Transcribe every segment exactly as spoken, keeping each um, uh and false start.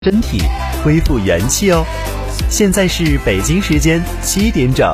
身体，恢复元气哦。现在是北京时间七点整。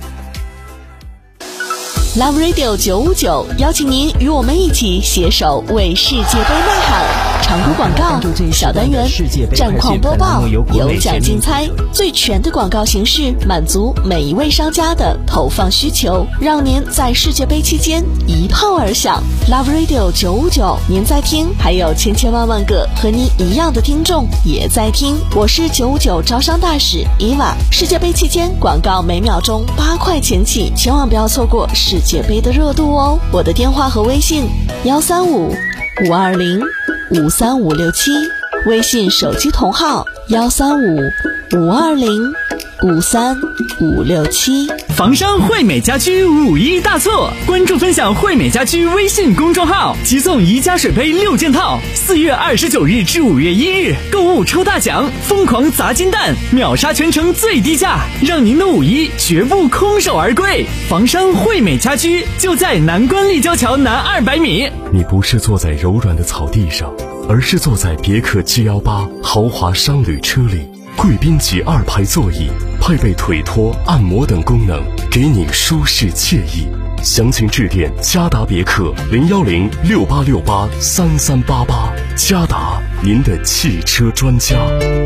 Love Radio 九五九邀请您与我们一起携手为世界杯呐喊。长途广告小单元，战况播报，有奖竞猜，最全的广告形式，满足每一位商家的投放需求，让您在世界杯期间一炮而响。Love Radio 九五九，您在听，还有千千万万个和您一样的听众也在听。我是九五九招商大使伊娃。世界杯期间广告每秒钟八块钱起，千万不要错过世界杯的热度哦。我的电话和微信幺三五五二零五三五六七，微信手机同号幺三五五二零五三五六七。 房商惠美家居五一大促，关注分享惠美家居微信公众号，即送宜家水杯六件套，四月二十九日至五月一日购物抽大奖，疯狂砸金蛋，秒杀全城最低价，让您的五一绝不空手而归。房商惠美家居就在南关立交桥南二百米。 你不是坐在柔软的草地上，而是坐在别克 G 一八 豪华商旅车里，贵宾级二排座椅，配备腿托、按摩等功能，给你舒适惬意。详情致电嘉达别克零幺零六八六八三三八八，嘉达，您的汽车专家。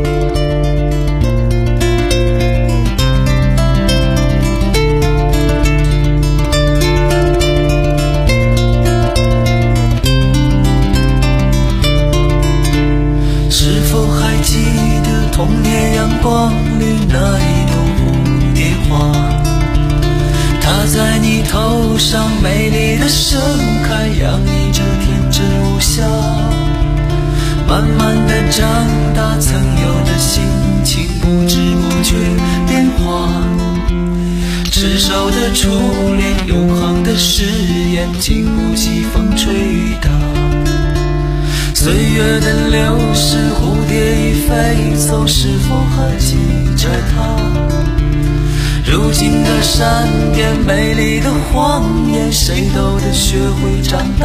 是否还记得童年阳光里那一朵蝴蝶花，它在你头上美丽的盛开，洋溢着天真无瑕。慢慢的长大，曾有的心情不知不觉变化，执手的初恋，永恒的誓言，经不起风吹雨打。岁月的流逝，蝴蝶已飞走，是否还记着它？如今的山巅，美丽的谎言，谁都得学会长大。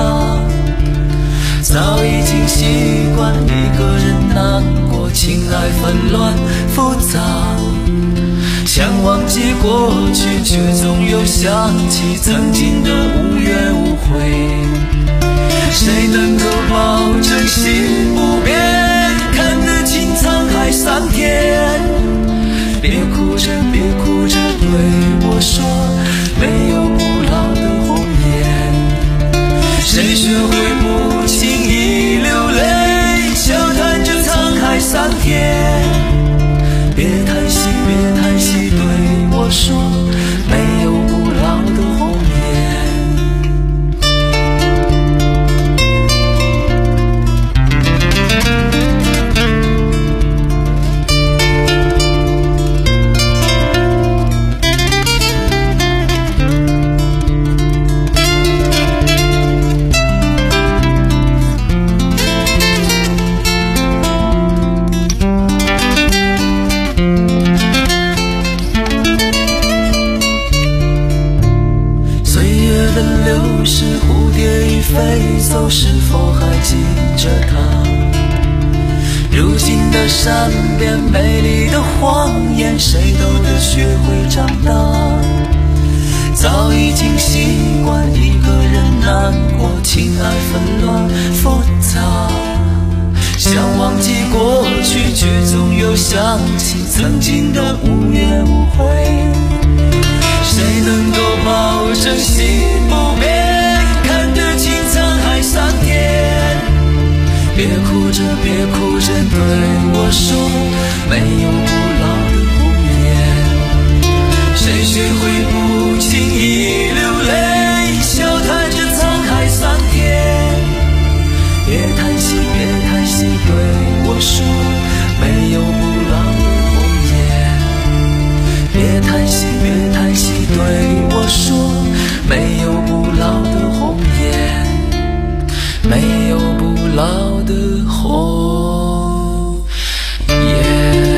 早已经习惯一个人难过，情爱纷乱复杂，想忘记过去，却总又想起曾经的无怨无悔。谁能够保证心不变，看得清沧海桑田？别哭着别哭着对我说，没有不老的红颜。谁学会不轻易流泪，笑谈着沧海桑田？别叹息别叹息对我说，没有不老的红颜。是蝴蝶已飞走，是否还记着它？如今的山边，美丽的谎言，谁都得学会长大。早已经习惯一个人难过，情爱纷乱复杂，想忘记过去，却总又想起曾经的无怨无悔。谁能够保证心不变，看得清沧海桑田？别哭着别哭着对我说，没有不老的红颜。谁学会不轻易流泪，笑谈着沧海桑田？别叹息别叹息对我说，没有不老的红颜。别叹息别叹息对我说，没有不老的红颜，没有不老的红颜。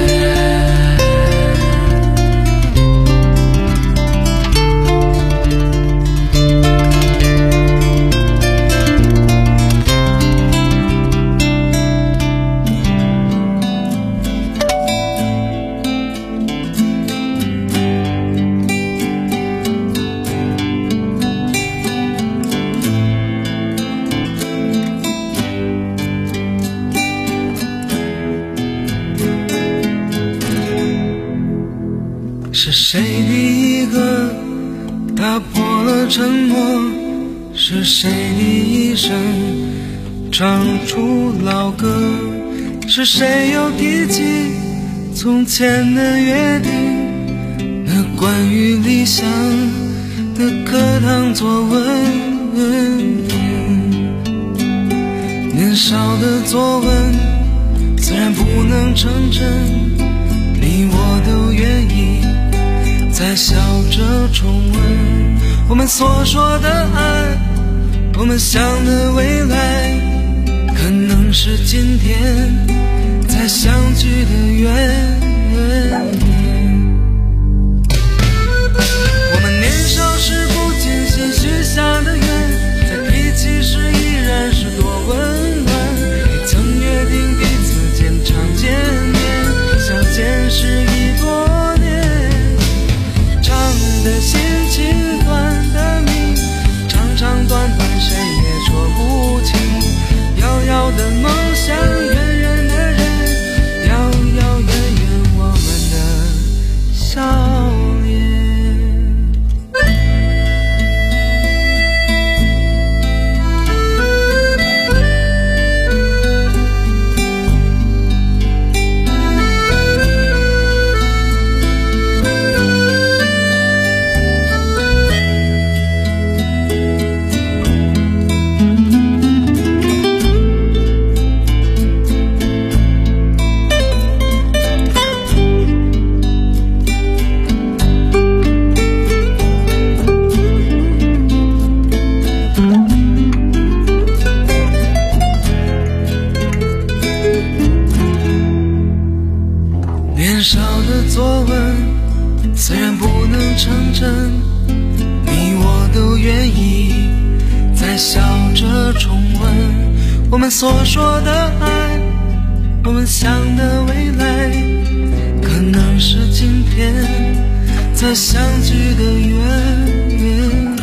谁第一个打破了沉默？是谁第一声唱出老歌？是谁又提起从前的约定？那关于理想的课堂作文，年少的作文虽然不能成真，你我都愿意再笑着重温。我们所说的爱，我们想的未来，可能是今天才相聚的缘。我们年少时不经心许下的愿，在提起时依然是多温暖。也曾约定彼此间常见面，相见时已多年。长的心情，短的命，长长短短谁也说不清。遥遥的梦想，远远的人，遥遥远远我们的笑脸。年少的作文虽然不能成真，你我都愿意再笑着重温。我们所说的爱，我们想的未来，可能是今天才相聚的缘。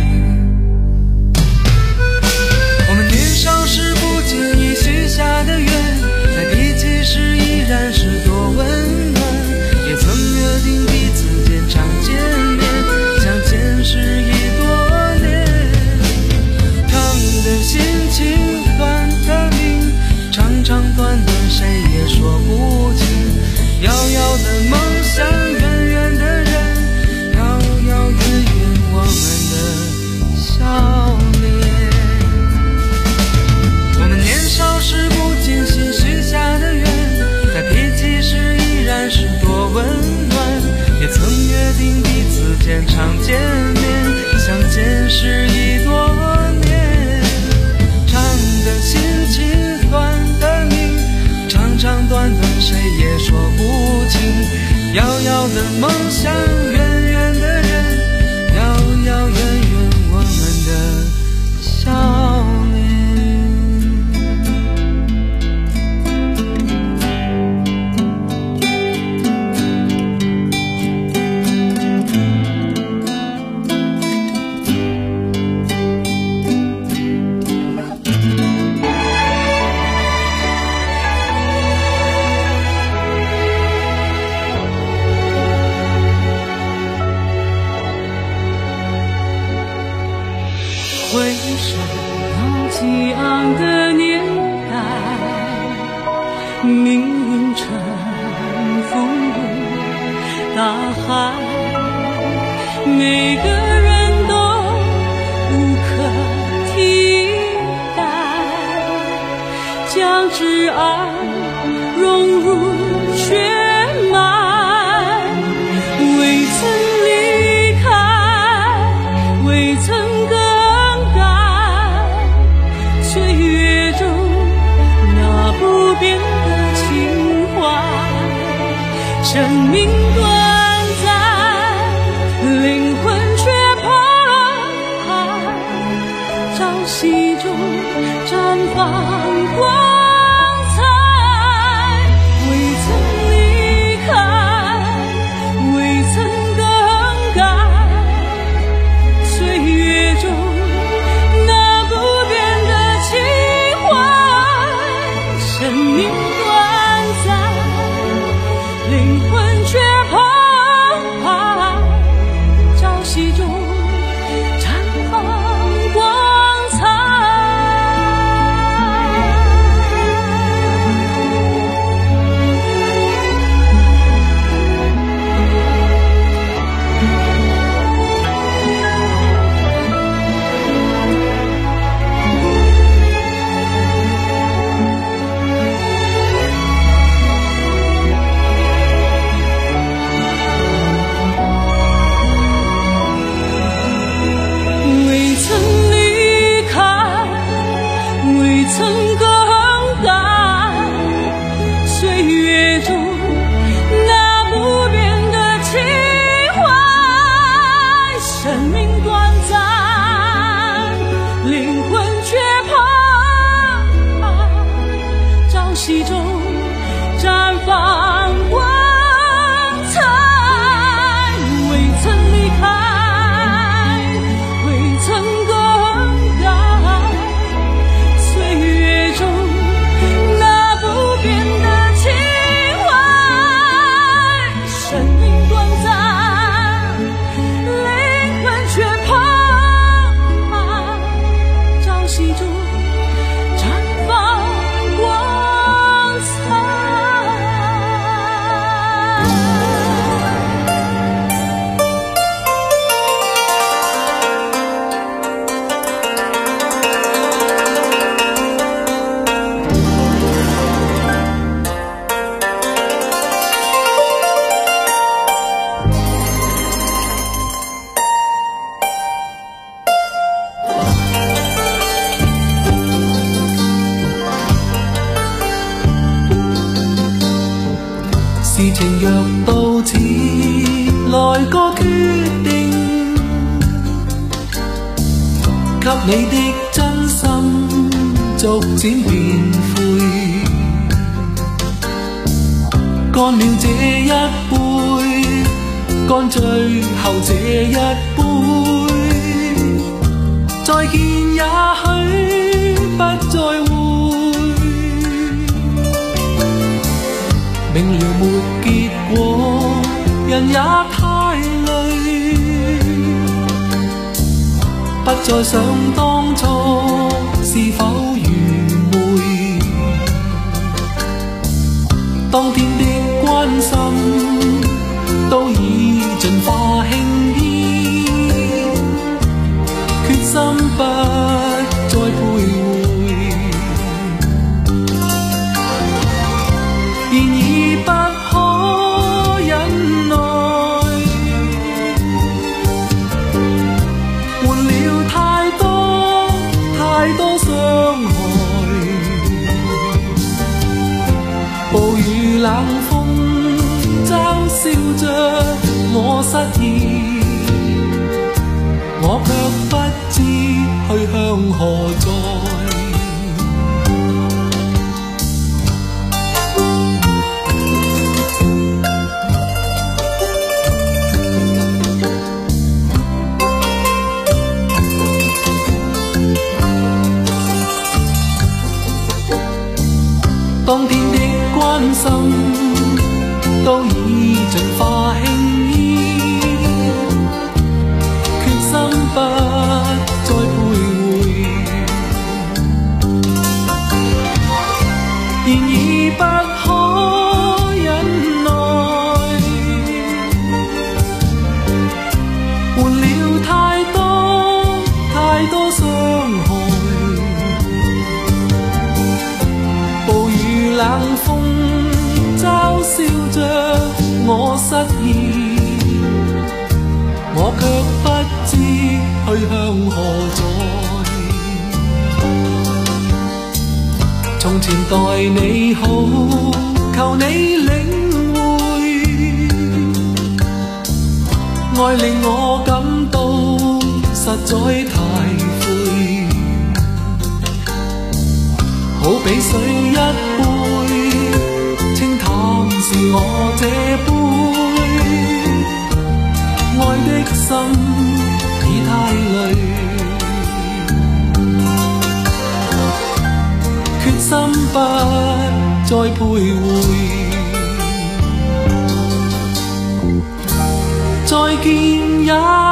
我们年少时不经意许下的愿，在提起时依然是多温暖。也曾约定彼此间常见面，相见时已多年。长的心情，短的命，长长短短谁也说不清。遥遥的梦想，远远的人，遥遥远远我们的笑脸。我们年少时不经心许下的愿，在提起时依然是多温暖。也曾约定彼此间常见面，相见时已多年。长的心情，短的命，长长短短谁也说不清。遥遥的梦想，远远的人，遥遥远远我们的笑脸。 回首到激昂的年代，命运沉浮大海，每个人都无可替代，将挚爱融入血脉，未曾离开，未曾更岁月中那不变的情怀，生命短暂，灵魂却澎湃，朝夕中绽放光彩，未曾离开，未曾更改，岁月中生命短暂，灵魂却澎湃。 事情若到此，來個決定，給你的真心逐漸變灰，乾了這一杯，乾最後這一杯，再見也許不再會，明了沒結果，人也太累，不再想當初是否愚昧，當天的關心都已盡化輕易，決心不再徘徊，然而不可忍耐，換了太多太多傷害，暴雨冷風嘲笑着我失意，我卻不知去向何在。當天的關心都已盡化輕易，決心不再徘徊，然而不可忍耐，換了太多太多傷害，冷風嘲笑着我失意，我卻不知去向何在。從前待你好，求你領會，愛令我感到實在太灰，好比水一杯，清淡是我這杯，愛的心已太累，決心不再徘徊，再見也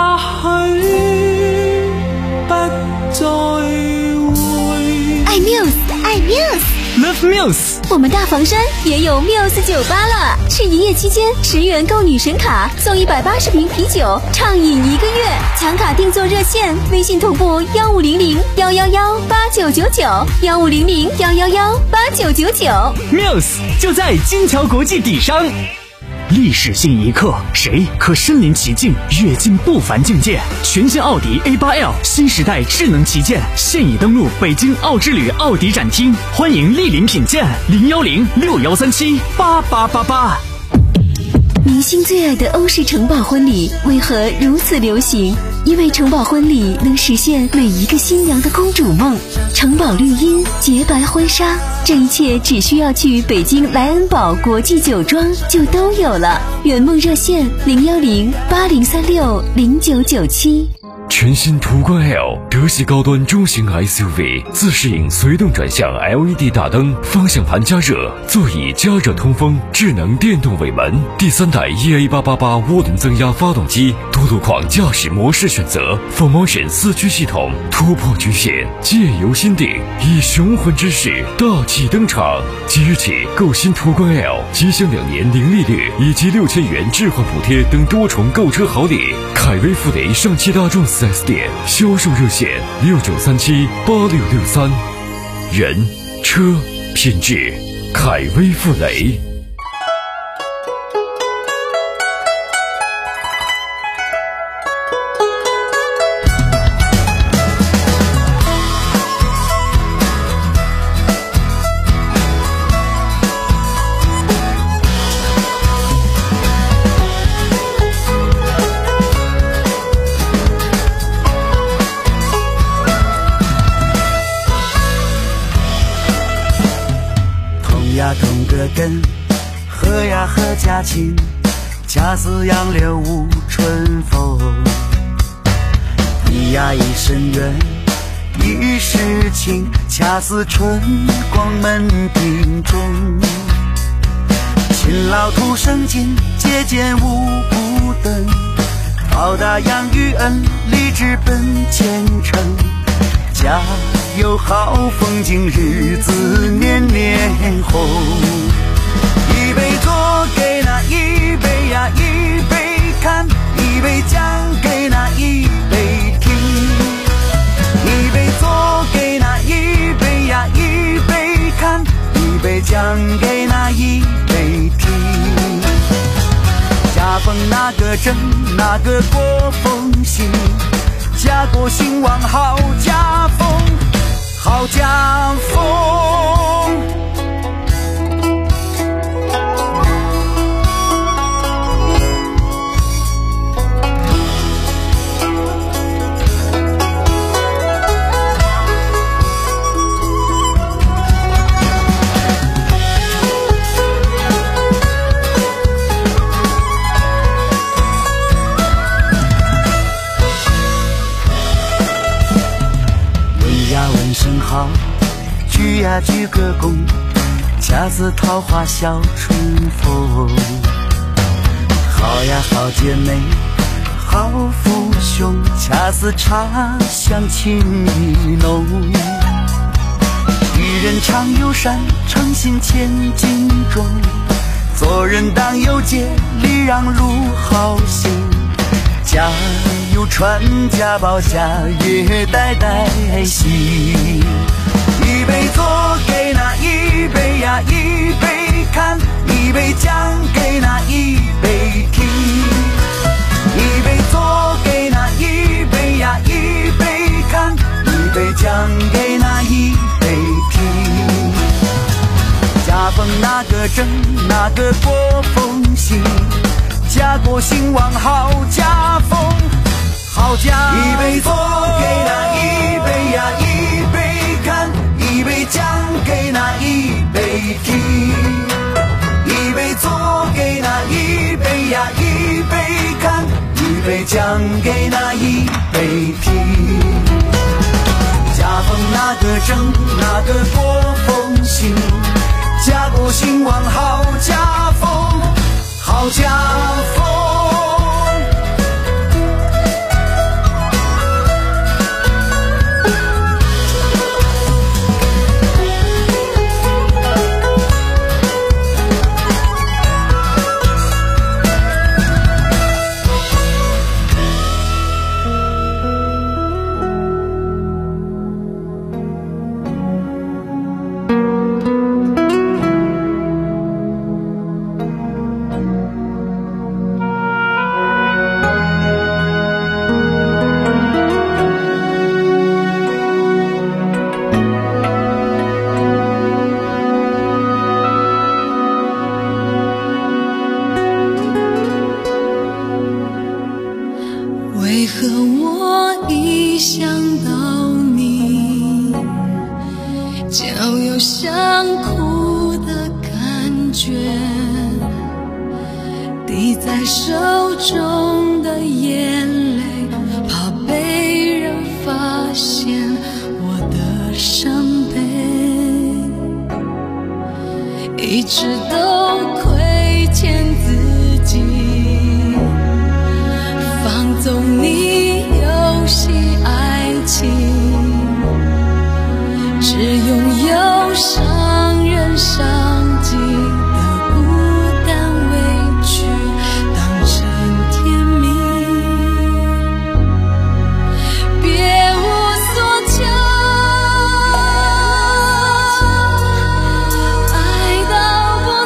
許不再會。 愛 Muse， 愛 Muse，Love Muse。 我们大房山也有 Muse 酒吧了，是一夜期间十元购女神卡送一百八十瓶啤酒，畅饮一个月。抢卡订座热线：微信同步幺五零零幺幺幺八九九九幺五零零幺幺幺八九九九。 Muse 就在金桥国际底商。历史性一刻，谁可身临其境，跃进不凡境界？全新奥迪 A 八 L 新时代智能旗舰现已登陆北京奥之旅奥迪展厅，欢迎莅临品鉴。零幺零六幺三七八八八八。 明星最爱的欧式城堡婚礼为何如此流行？因为城堡婚礼能实现每一个新娘的公主梦。城堡绿荫，洁白婚纱，这一切只需要去北京莱恩堡国际酒庄就都有了。圆梦热线零幺零八零三六零九九七。 全新途观 L 德系高端中型 S U V， 自适应随动转向 L E D 大灯，方向盘加热，座椅加热通风，智能电动尾门，第三代 E A 八八八涡轮增压发动机，多路况驾驶模式选择 ，Full Motion 四驱系统，突破局限，借由心定，以雄浑之势大气登场。即日起购新途观 L， 即享两年零利率以及六千元置换补贴等多重购车好礼。凯威富雷上汽大众四 S 店销售热线六九三七八六六三。人车品质，凯威富雷。 人，喝呀喝家亲，恰似杨柳无春风。你呀一生缘，一世情，恰似春光门庭中。勤劳土生金，节俭无不等。报答养育恩，立志奔前程。家有好风景，日子年年红。一杯做给那一杯呀一杯看，一杯奖给那一杯听。一杯做给那一杯呀一杯看，一杯奖给那一杯听。家风那个正，那个过风行，家国兴旺好家风，好家风。声好，鞠呀鞠个躬，恰似桃花笑春风。好呀好姐妹，好父兄，恰似茶香情意浓。与人常有善，诚心千斤重。做人当有节，礼让如好行。家有传家宝，家业代代兴。一杯做给那一杯呀一杯看，一杯奖给那一杯听。一杯做给那一杯呀一杯看，一杯奖给那一杯听。家风那个正，那个过风行，家国兴旺好家风，好家风。一杯做给那一杯呀一杯看，一杯奖给那一杯听。一杯做给那一杯呀一杯看，一杯奖给那一杯听。家风那个正，那个过风行，家国兴旺好家风，好家风。 为何我一想到你，就有想哭的感觉，滴在手中的眼泪，怕被人发现我的伤悲，一直都亏欠自己，放纵你游戏爱情，只拥有伤人伤己的孤单委屈当成甜蜜，别无所求，爱到不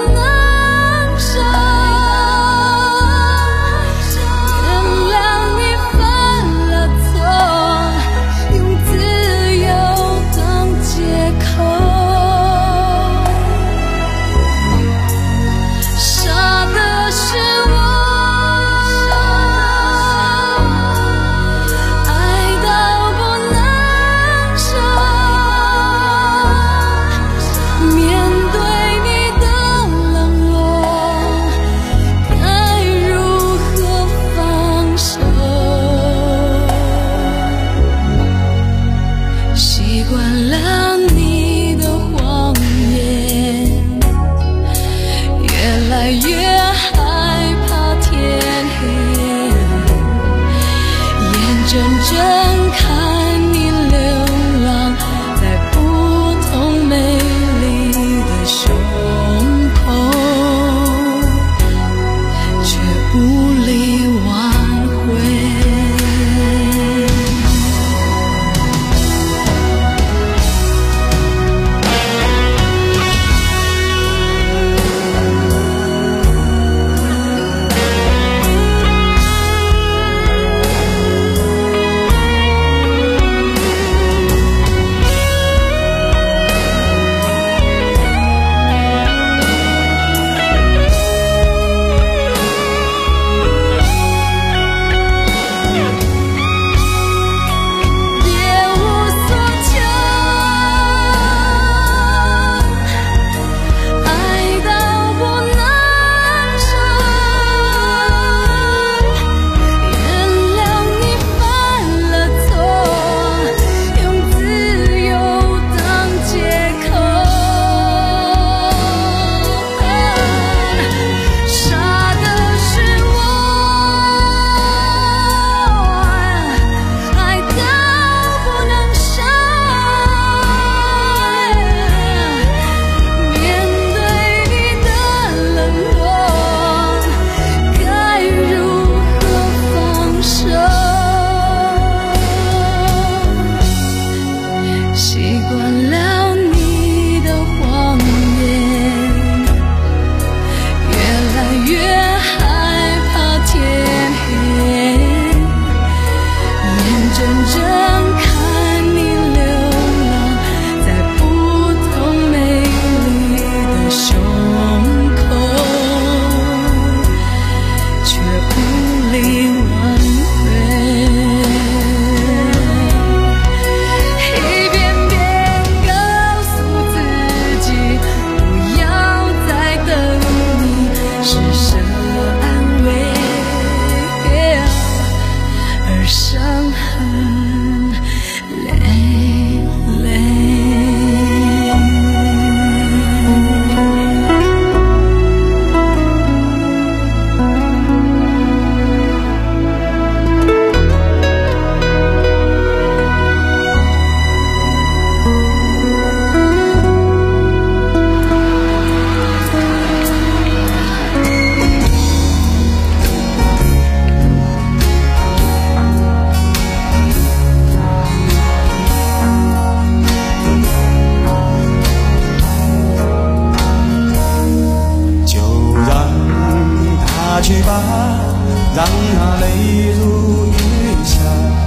去吧，让它泪如雨下。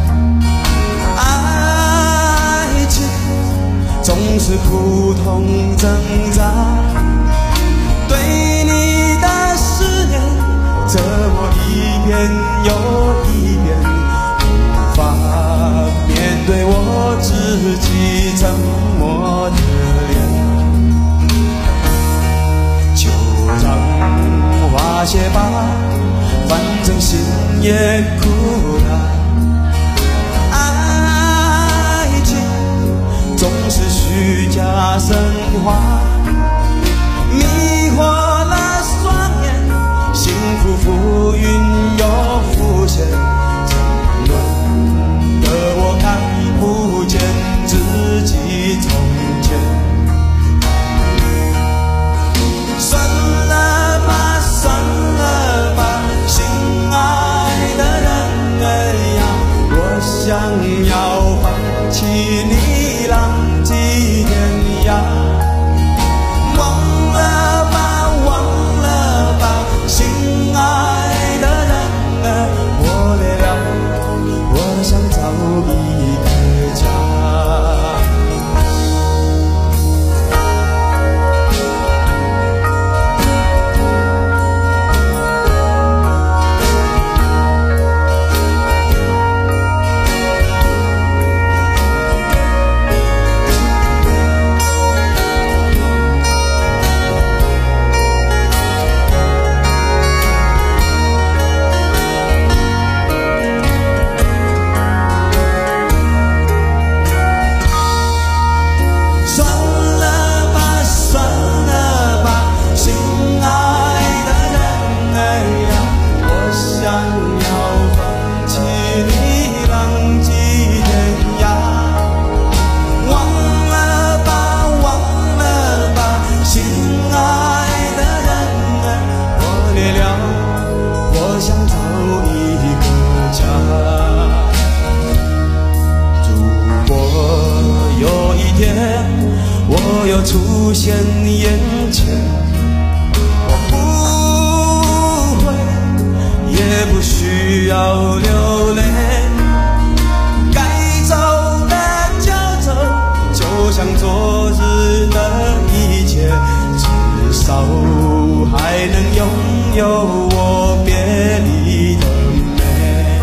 爱情总是苦痛挣扎，对你的思念折磨一遍又一遍，无法面对我自己沉默的脸。就让花谢吧，反正心也枯了。爱情总是虚假神话，迷惑了双眼，幸福浮云又浮现，沉沦的我看不见自己从前。算了吧，算了吧，心爱的人儿呀，我想要放弃你，浪迹天涯。忘了吧，忘了吧，心爱的人儿，我累了，我想找一个家。我又出现眼前，我不会，也不需要流泪，该走的就走，就像昨日的一切，至少还能拥有我别离的美。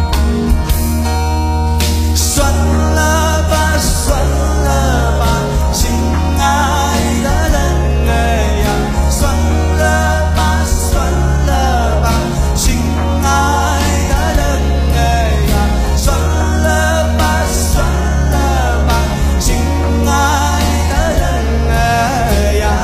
算了吧，算了吧，心爱的人儿呀，算了吧，算了吧，心爱的人儿呀，算了吧，算了吧，心爱的人儿呀。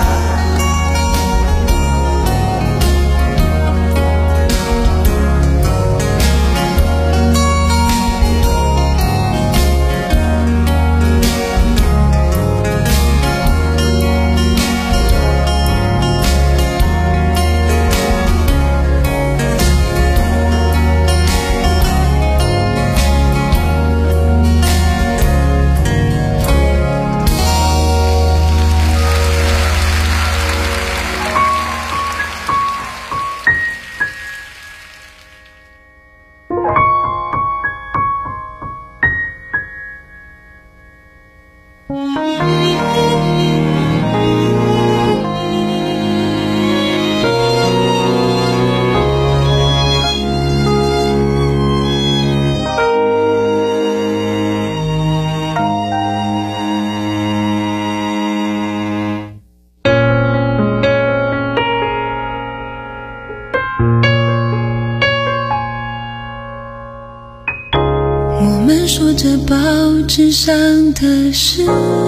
我们说着报纸上的事，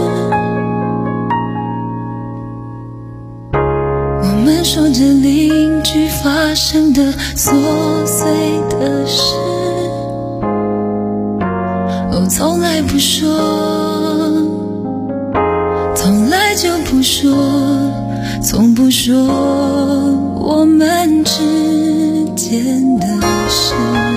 我们说着邻居发生的琐碎的事，哦，从来不说，从来就不说，从不说我们之间的事。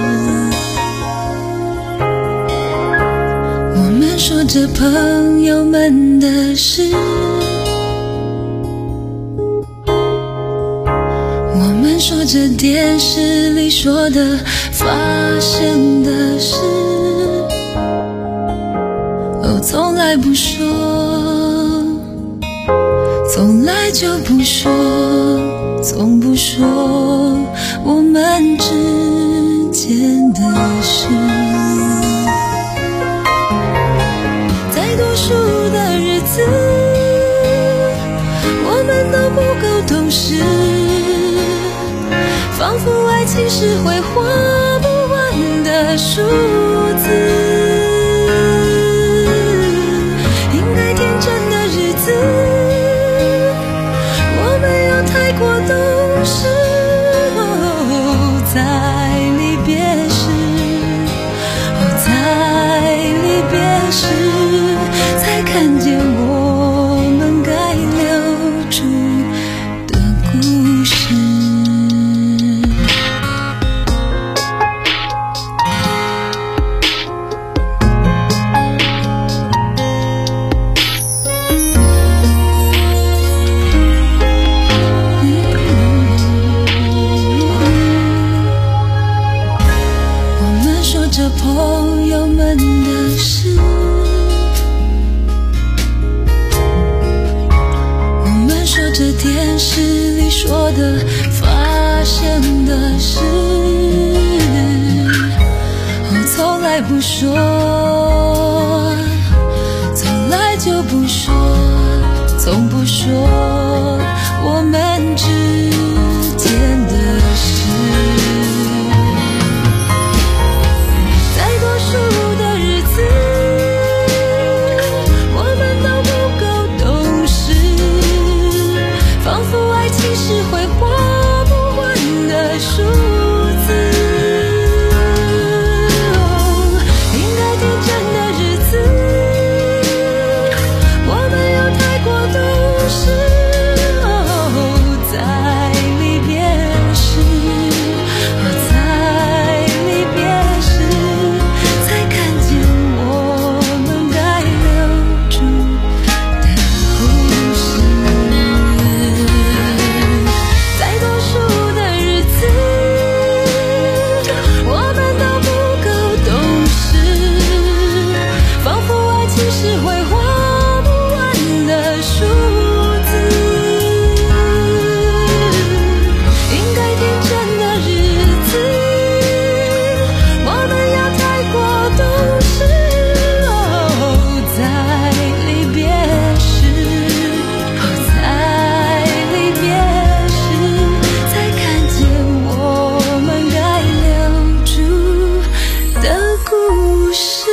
说着朋友们的事，我们们说着电视里说的发生的事，哦，从来不说，从来就不说，从不说我们之间的事。在读书的日子，我们都不够懂事，仿佛爱情是会花不完的数字。应该天真的日子，我们又太过懂事。哦，在离别时，哦，在离别时，才看见我们该留住的故事。我们说着朋友们的事，我们说着电视里说的发生的事，哦，从来不说，从来就不说，从不说我们之间的事。在读书的日子，我们都不够懂事，仿佛爱情是会花不完的数字。哦，应该天真的日子，我们又太过懂事。哦，在离别时，哦，在离别时，才看见我们该留住的故事。在读书的日子，我们都不够懂事，仿佛爱情是会花不完的数字。应该天真的日子，我们要太过懂事。哦，在离别时，哦，在离别时，才看见我们该留住的故事。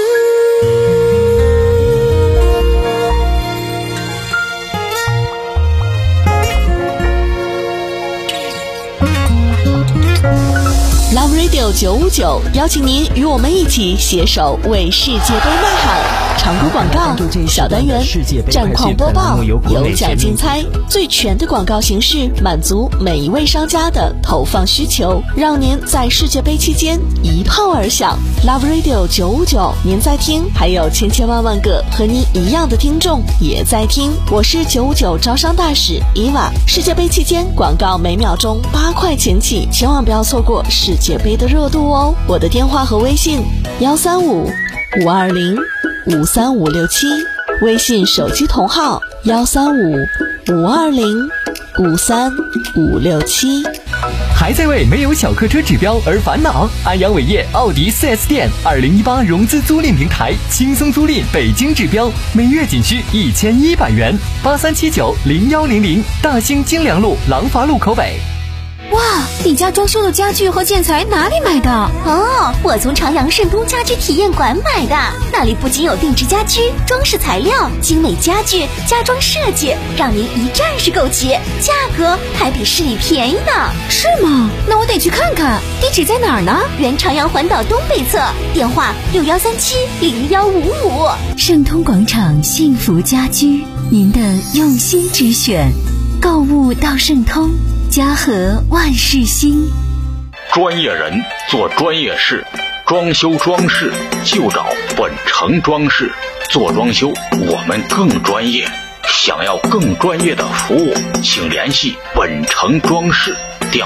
Love Radio 九五九邀请您与我们一起携手为世界杯呐喊。长途广告、小单元、战况播报、有奖竞猜，最全的广告形式，满足每一位商家的投放需求，让您在世界杯期间一炮而响。Love Radio 九五九，您在听，还有千千万万个和您一样的听众也在听。我是九五九招商大使伊娃。世界杯期间广告每秒钟八块钱起，千万不要错过世界杯的热度哦。我的电话和微信：幺三五五二零五三五六七，微信手机同号幺三五五二零五三五六七。 还在为没有小客车指标而烦恼？安阳伟业奥迪 四 S 店二零一八融资租赁平台，轻松租赁北京指标，每月仅需一千一百元。八三七九零幺零零，大兴金良路廊坊路口北。 哇，你家装修的家具和建材哪里买的？ 哦，我从长阳盛通家居体验馆买的，那里不仅有定制家居、装饰材料、精美家具、家装设计，让您一站式购齐，价格还比市里便宜呢。 是吗？那我得去看看。地址在哪儿呢？ 原长阳环岛东北侧，电话六幺三七零幺五五。 盛通广场幸福家居，您的用心之选，购物到盛通。家和万事兴。 专业人做专业事，装修装饰就找本城装饰。做装修我们更专业，想要更专业的服务，请联系本城装饰，电话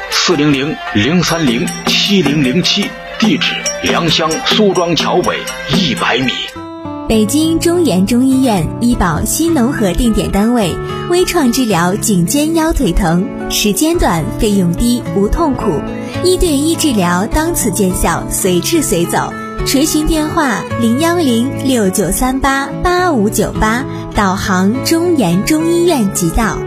四零零零三零七零零七，地址良乡苏庄桥北一百米。 北京中研中医院医保新农合定点单位，微创治疗颈肩腰腿疼，时间短，费用低，无痛苦，一对一治疗当此见效，随治随走。垂询电话零幺零六九三八八五九八，导航中研中医院即到。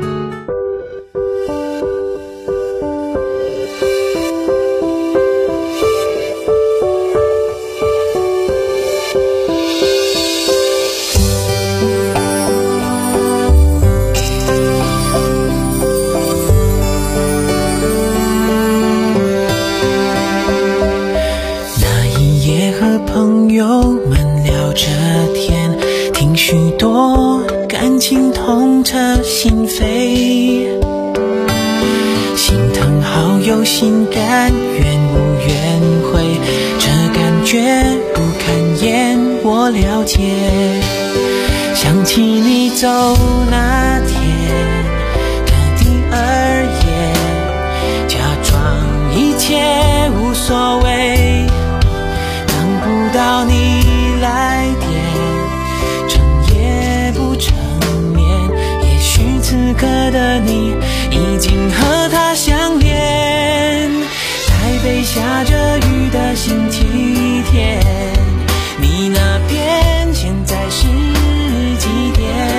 朋友们聊着天，听许多感情痛彻心扉，心疼好友心甘愿无怨悔，这感觉不堪言我了解。想起你走那天，可地而言，假装一切无所谓，不到你来电，整夜不成眠。也许此刻的你已经和他相恋。台北下着雨的星期天，你那边现在是几点？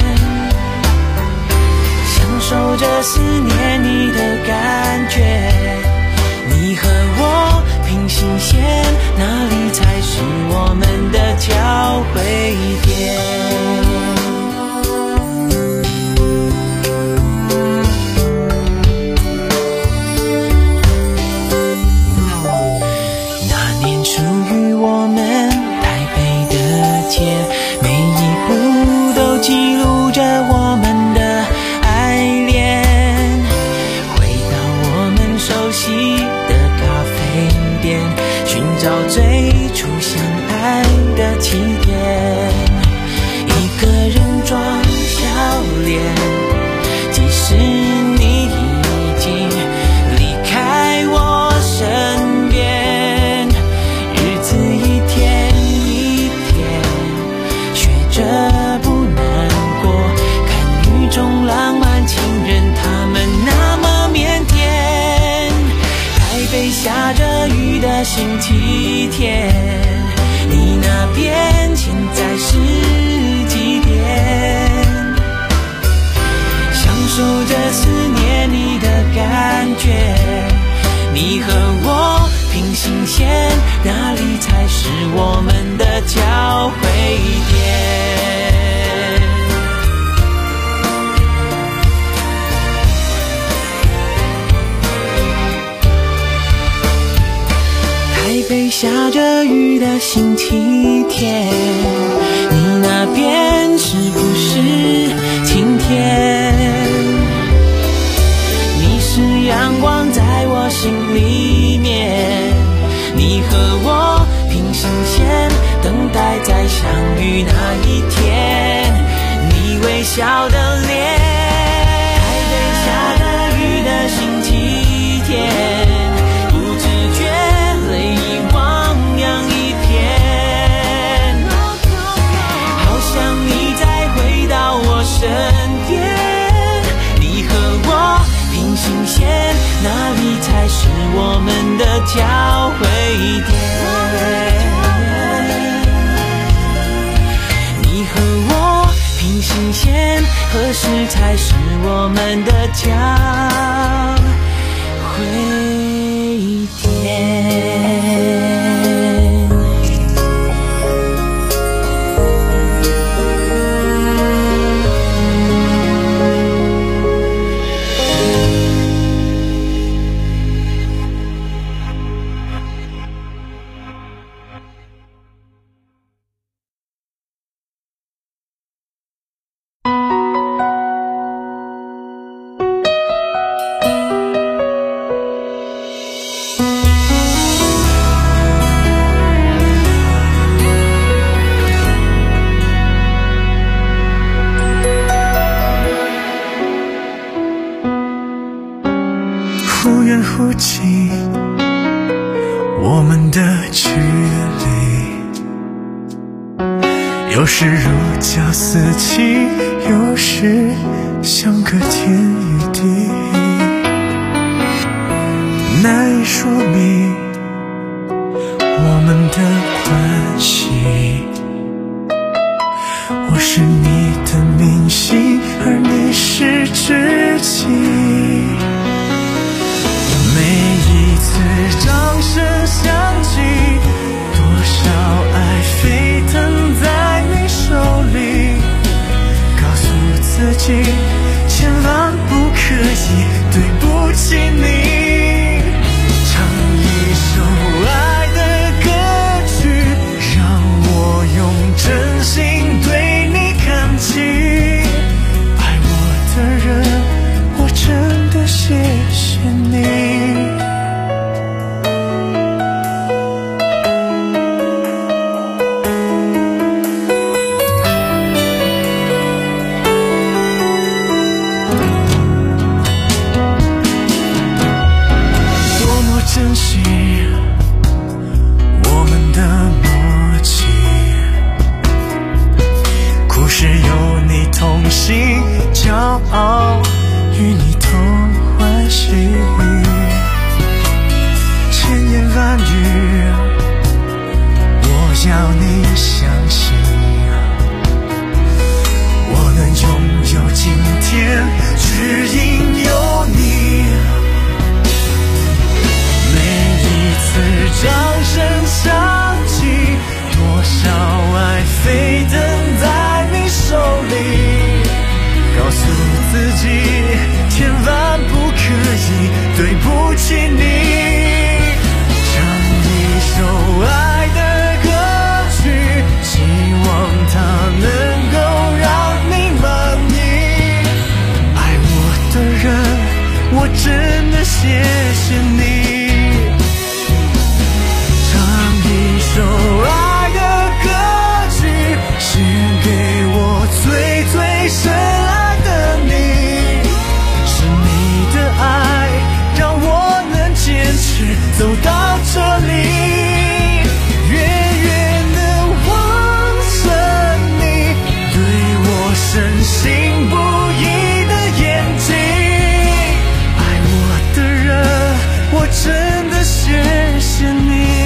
享受着思念你的感觉，你和我平行线，哪里才是我们的交汇点？那年属于我们台北的街，每一步都记录着我们的爱恋。回到我们熟悉的咖啡店，寻找最初相爱的起点。一个人装笑脸，即使你已经离开我身边。日子一天一天，学着不难过，看雨中浪漫情人，他们那么腼腆。台北下着雨的星期天，你那边现在是几点？享受着思念你的感觉，你和我平行线，哪里才是我们的交汇点？台北下着雨的星期天，你那边是不是晴天？你是阳光在我心里面，你和我平行线，等待再相遇那一天。你微笑的脸，台北下着雨的星期天，身边，你和我平行线，哪里才是我们的交汇点？你和我平行线，何时才是我们的交汇点？ 不清我们的距离，有时如胶似漆，有时相隔天与地，难以说明我们的关系。我是你的明星，而你是知己，每一次掌声响起，多少爱沸腾在你手里，告诉自己千万不可以对不起你，唱一首爱的歌曲，让我用真心对你看齐，爱我的人，我真的谢谢你。珍惜我们的默契，故事有你同行，骄傲与你同欢喜，千言万语我要你相信，我能拥有今天只因有你，掌声响起，多少爱沸腾在你手里，告诉自己千万不可以对不起你，唱一首爱的歌曲，希望它能够让你满意，爱我的人，我真的谢谢你，一首爱的歌曲，献给我最最深爱的你，是你的爱让我能坚持走到这里，远远地望着你对我深信不疑的眼睛，爱我的人，我真的谢谢你，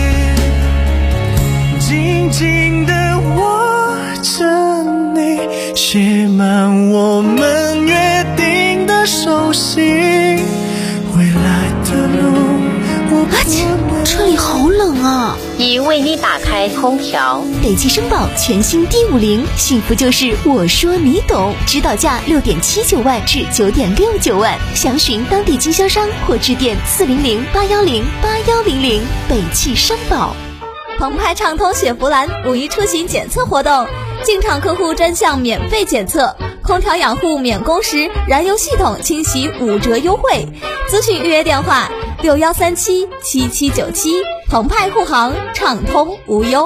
静静地握着你，写满我们约定的手心，未来的路我不能。 这里好冷啊！ 已为你打开空调。 北汽绅宝全新 D 五零，幸福就是我说你懂，指导价六点七九万至九点六九万，详询当地经销商或致电四零零八幺零八幺零零。北汽绅宝。 澎湃畅通雪佛兰五一出行检测活动，进场客户专项免费检测，空调养护免工时，燃油系统清洗五折优惠。咨询预约电话六幺三七七七九七。澎湃护航，畅通无忧。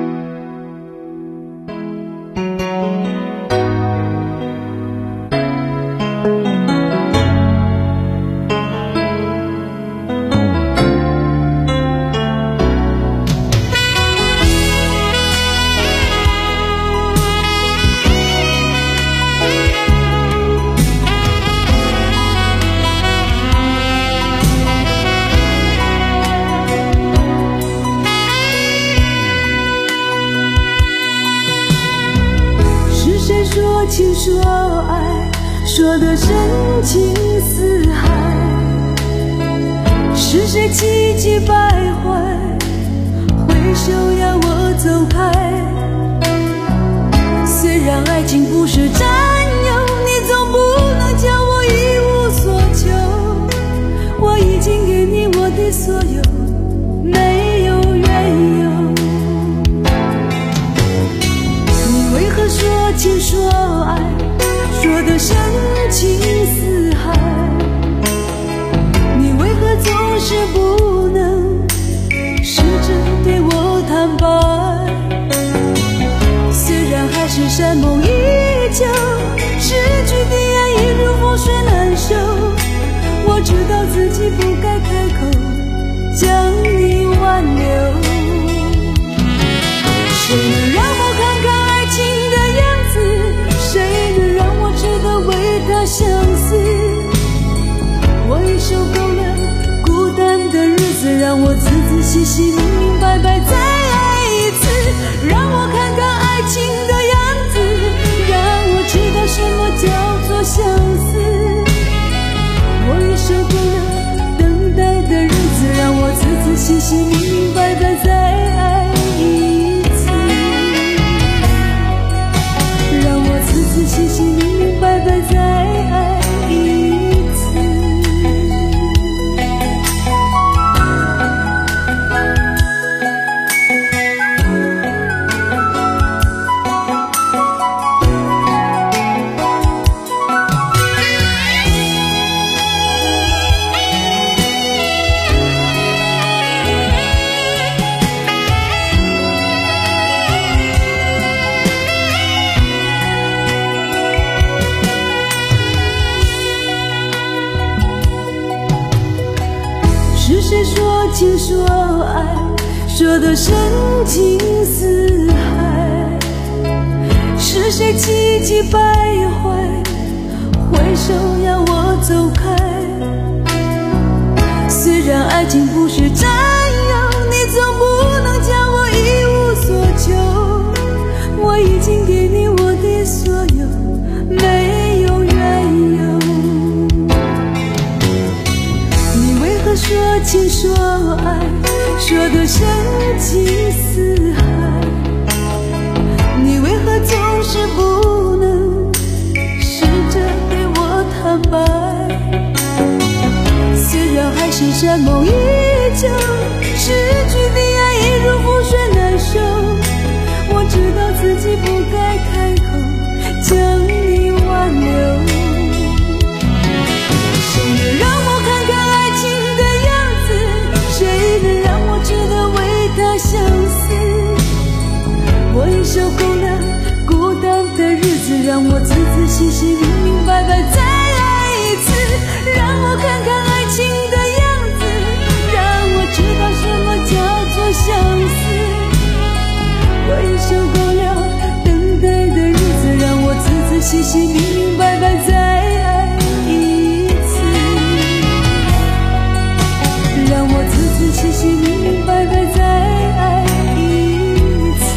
说情说爱，说得深情似海，是谁气急败坏，挥手要我走开。虽然爱情不是占有，你总不能叫我一无所求，我已经给你我的所有，没有缘由。你为何说情说爱，说得深情似海，你为何总是不能试着对我坦白？虽然海誓山盟依旧，失去的爱一如覆水难收，我知道自己不该看将你挽留。谁能让我看看爱情的样子？谁能让我值得为他相思？我已受够了孤单的日子，让我仔仔细细明明白白再爱一次。让我看看爱情的样子，让我知道什么叫做相思。我已受够了等待的日子，让我仔仔细细明明白白再爱一次。让我仔仔细细明明白白再爱一次。是谁说情说爱，说得深情似海？是谁气急败坏，挥手要我走开？虽然爱情不是占有，你总不能叫我一无所求。我已经给你我的所有，没有缘由。说情说爱，说得深情似海，你为何总是不能试着对我坦白？虽然海誓山盟依旧，失去的爱已如覆水难收。我知道自己不该开口将你挽留。谁能让我看看爱情的样子？谁能让我值得为他相思？我已受够了孤单的日子，让我仔仔细细明明白白再爱一次。让我看看爱情的样子，让我知道什么叫做相思。我已受够了等待的日子，让我仔仔细细明明白白再爱一次。让我仔仔细细明明白白再爱一次。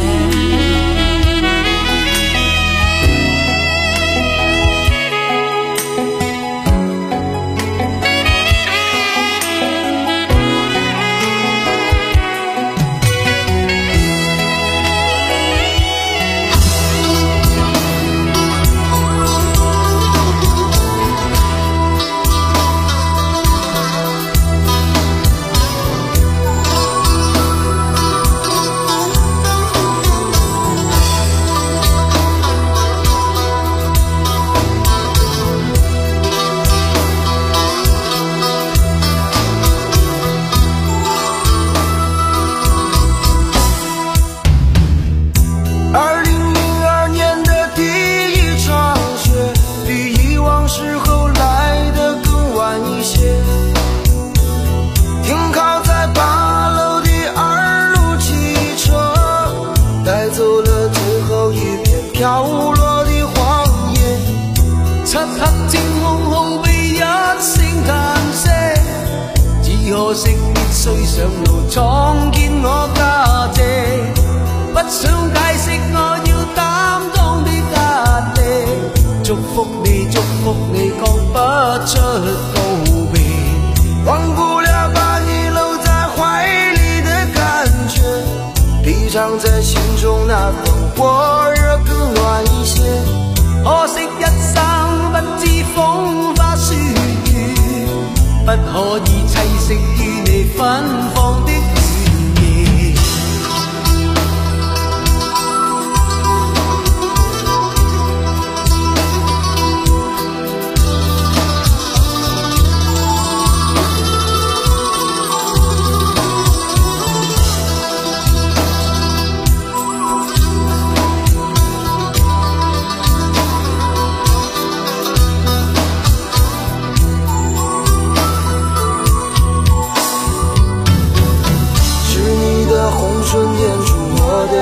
飘落的荒野，漆黑正空空被一聲嘆息，只可惜必須上路創建我家姐，不想解釋我要擔當的壓力，祝福你祝福你講不出告別，忘不了把你搂在懷裡的感覺，閉藏在心中那份火熱更暖一些，可惜一生不知風花雪月，不可以棲息於你芬芳的原野。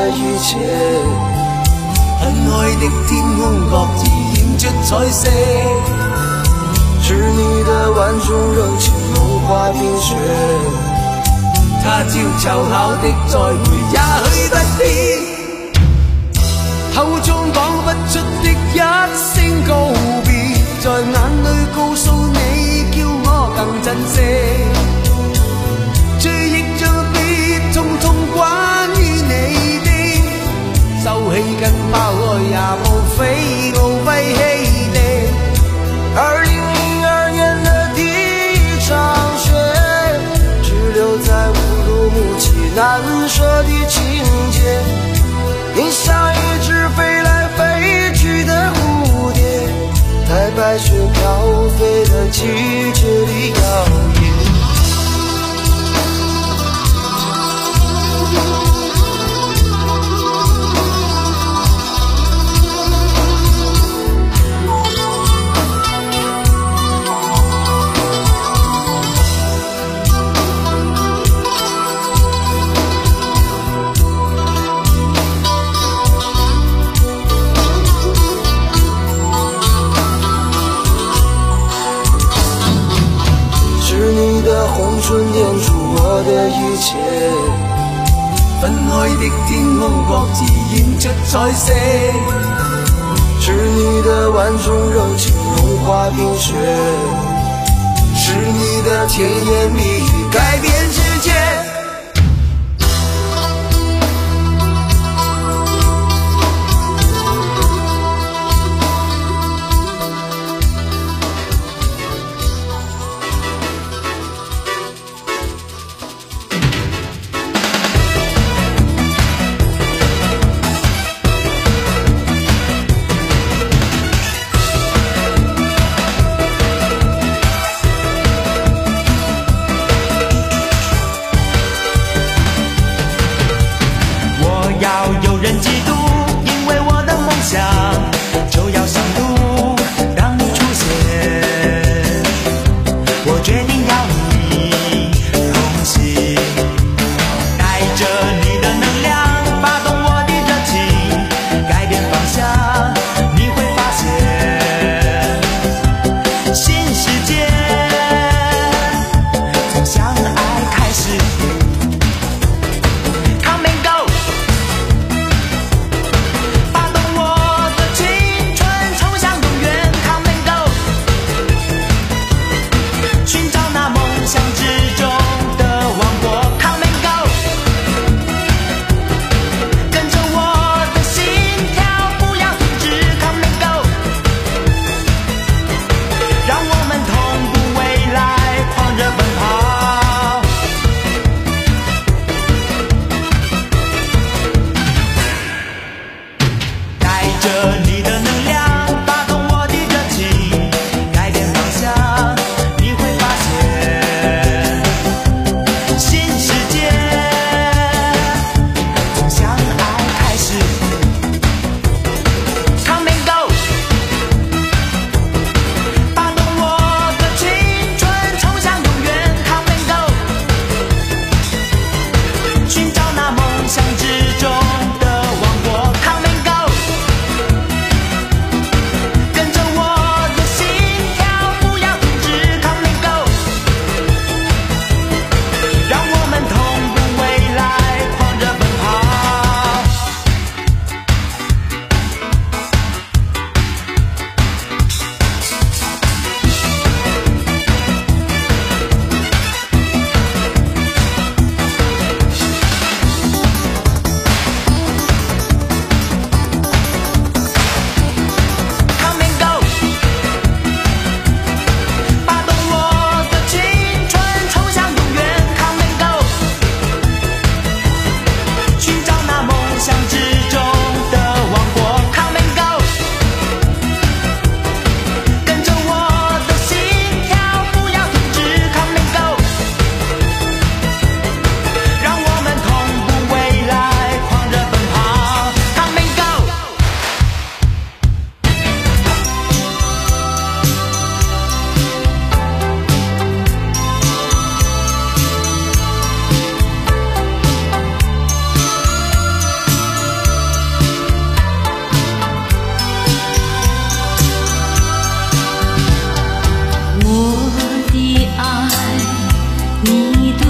的一切。分开的天空各自映出彩色，是你的万种热情融化冰雪。他悄悄巧的再會，也許不必口中講不出的一聲告別，在眼裏告訴你，叫我更珍惜。追憶將必通通關於你的，收起跟拋開也無非無謂氣力。二零零二年的第一場雪，只留在烏魯木齊難捨的情節。你像一隻飛來飛去的蝴蝶，在白雪飄飛的季節裡搖曳。红唇念出我的一切，分開的天空各自映出彩色，是你的萬種熱情融化冰雪，是你的甜言蜜語改變世界。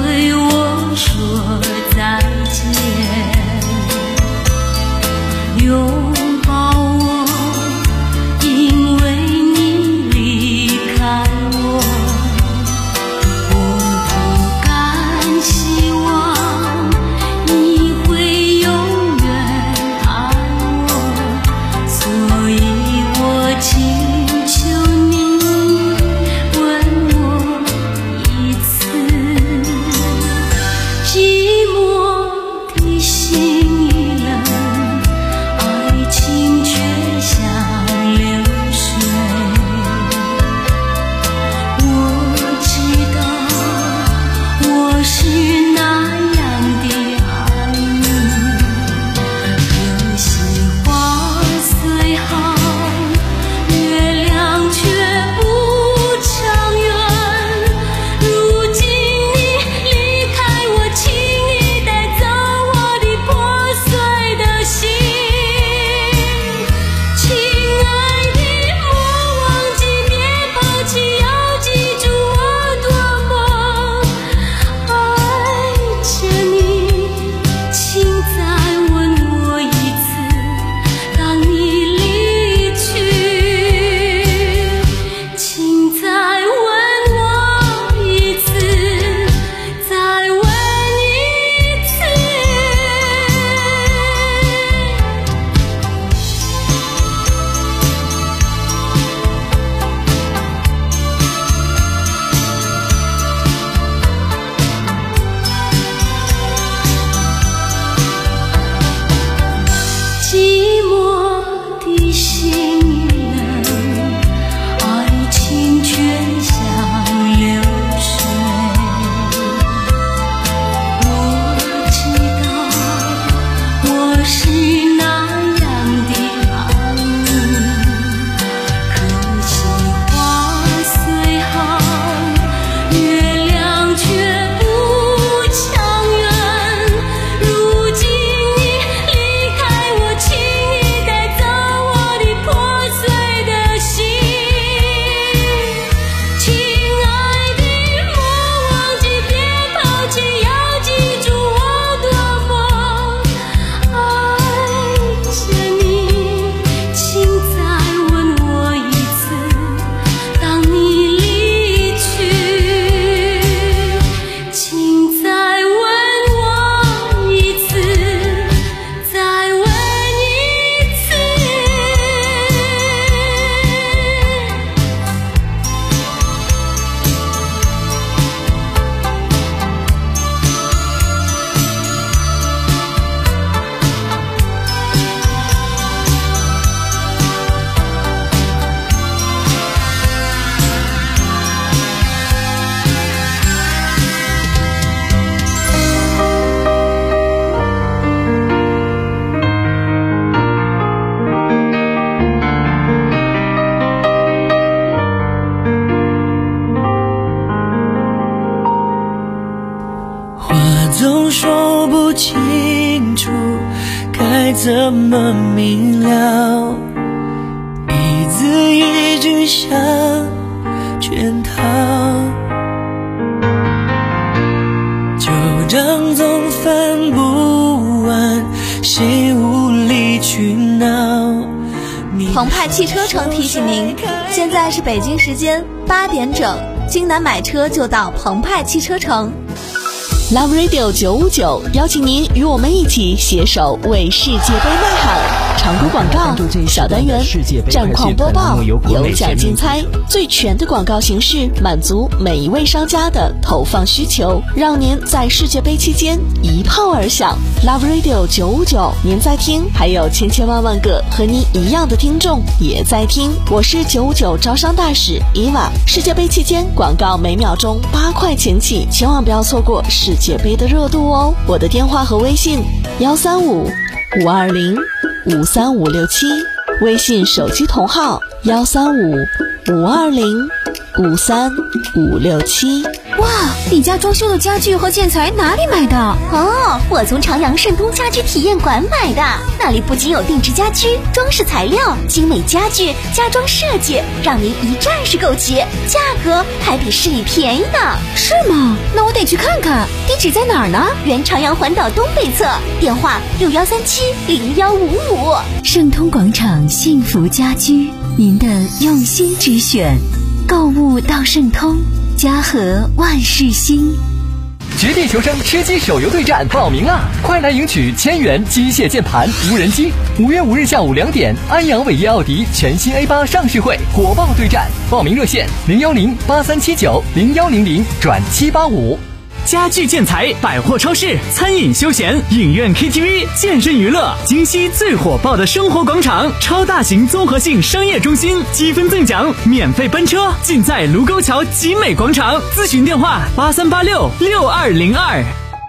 对我说再见，拥抱我，因为你离开我，我不敢希望你会永远爱我，所以我请求你吻我一次。寂寞的心已冷，爱情却像流水。我知道我是那样的爱你，可惜花虽好，月亮却不长远。如今你离开我，轻易带走我的破碎的心。亲爱的，莫忘记，别抛弃，要记住我多么爱着你。请再吻我一次，当你离去。请再吻我一次，再吻一次。寂寞的心已冷，爱情却像流水。我知道我是那样的爱你，可惜花虽好，月亮却不长远。如今你离开我，轻易带走我的破碎的心。亲爱的，莫忘记，别抛弃，要记住我多么爱着你。请再吻我一次，当你离去。请再吻我一次，再吻一次。 话总说不清楚，该怎么明了？一字一句像圈套，旧账总翻不完，谁无理取闹？ 澎湃汽车城提醒您，现在是北京时间八点整，京南买车就到澎湃汽车城。 Love Radio 九五九邀请您与我们一起携手为世界杯呐喊。常规广告、小单元、战况播报、有奖竞猜，最全的广告形式，满足每一位商家的投放需求，让您在世界杯期间一炮而响。Love Radio 九五九，您在听，还有千千万万个和您一样的听众也在听。我是九五九招商大使伊娃。世界杯期间，广告每秒钟八块钱起，千万不要错过世界杯的热度哦。我的电话和微信：幺三五五二零五三五六七，微信手机同号：幺三五五二零五三五六七。 哇，你家装修的家具和建材哪里买的？ 哦，我从长阳盛通家居体验馆买的，那里不仅有定制家居、装饰材料、精美家具、家装设计，让您一站式购齐，价格还比市里便宜呢。 是吗？那我得去看看。地址在哪儿呢？ 原长阳环岛东北侧，电话六幺三七零幺五五。 盛通广场幸福家居，您的用心之选。购物到盛通，家和万事兴。 绝地求生吃鸡手游对战报名啦！快来赢取千元机械键盘无人机。五月五日下午两点，安阳伟业奥迪全新 A 八上市会火爆对战，报名热线零幺零八三七九零幺零零转七八五。 家具建材、百货超市、餐饮休闲、影院 K T V、健身娱乐，京西最火爆的生活广场，超大型综合性商业中心，积分赠奖，免费班车，尽在卢沟桥集美广场。咨询电话八三八六六二零二。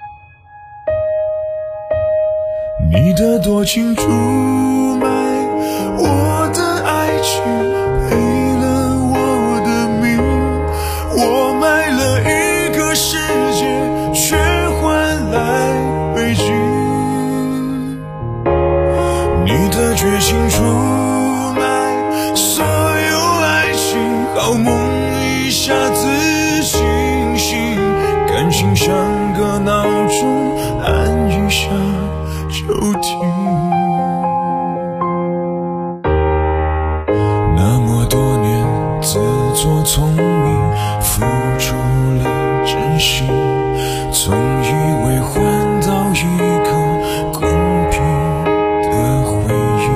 你的多情出卖我的爱情，赔了我的命，我买了一个世界，却换来北京。你的绝情出卖所有爱情，好梦一下子清醒，感情像个闹钟，按一下就停。那么多年自作聪明，付出了真心，总以为换到一个公平的回忆。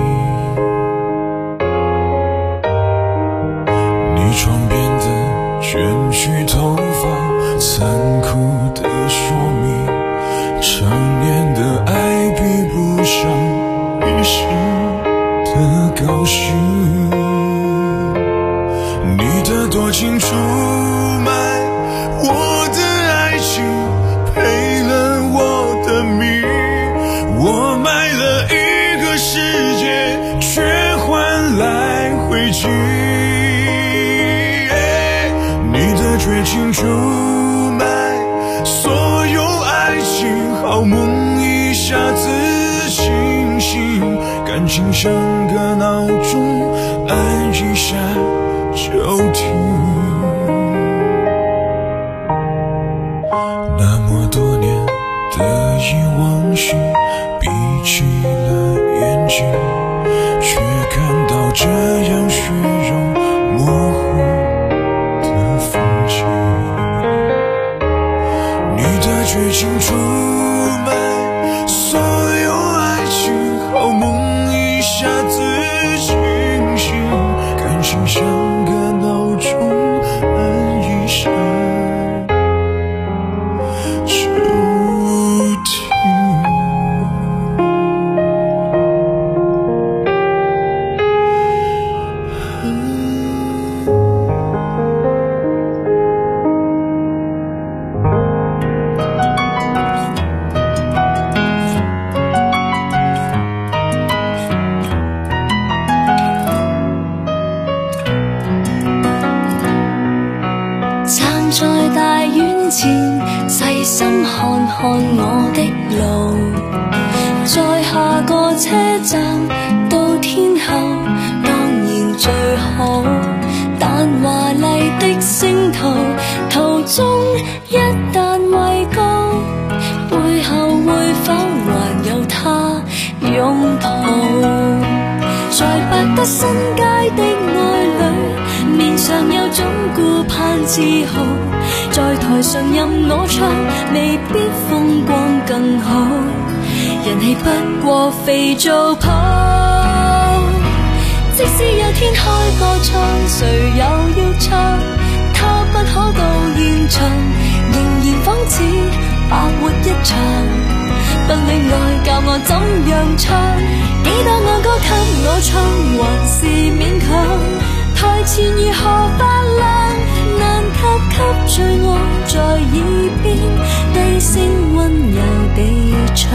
你床边的卷曲头发，残酷的说明，成年的爱比不上一时的高兴。你的多情出卖我的爱情，赔了我的命，我买了一个世界，却换来灰烬。你的绝情出卖所有爱情，好梦一下子清醒，感情像个闹钟，按一下就停。那么多年的遗忘性，闭起了眼睛，却看到这样虚荣模糊的风景。你的绝情出卖所有爱情，好梦一下子清醒，感情像个闹钟，按一下就停。 站在大院前，細心看看我的路，在下個車站到天后當然最好，但華麗的星途途中一旦畏高，背後會否還有他擁抱？在百德新街的愛侶，面上有種顧盼自豪，在台上任我唱，未必風光更好，人氣不過肥皂泡。即使有天開個唱，誰又要唱？他不可到現場，仍然仿似白活一場。不戀愛教我怎樣唱，幾多愛歌給我唱，還是勉強。台前如何發亮，難及給最愛在耳邊低聲溫柔地唱。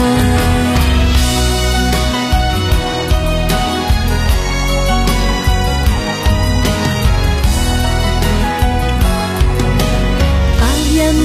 白人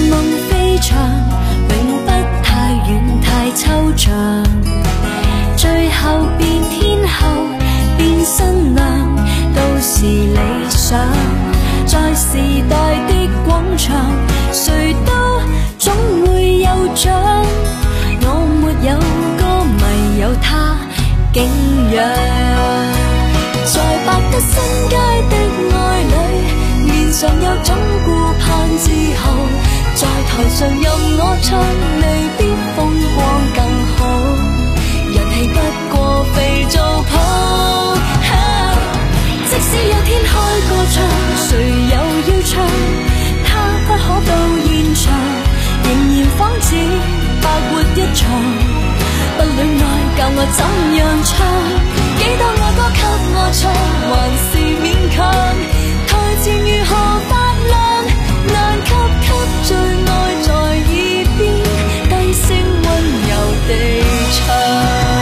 景仰。在百德新街的愛侶，面上有種顧盼自豪，在台上任我唱，未必風光更好，人氣不過肥皂泡。即使有天開個唱，誰又要唱？他不可到現場，仍然仿似白活一場。不戀愛教我怎樣唱？幾多愛歌給我唱，還是勉強。台前如何發亮？難給給最愛在耳邊，低聲溫柔地唱。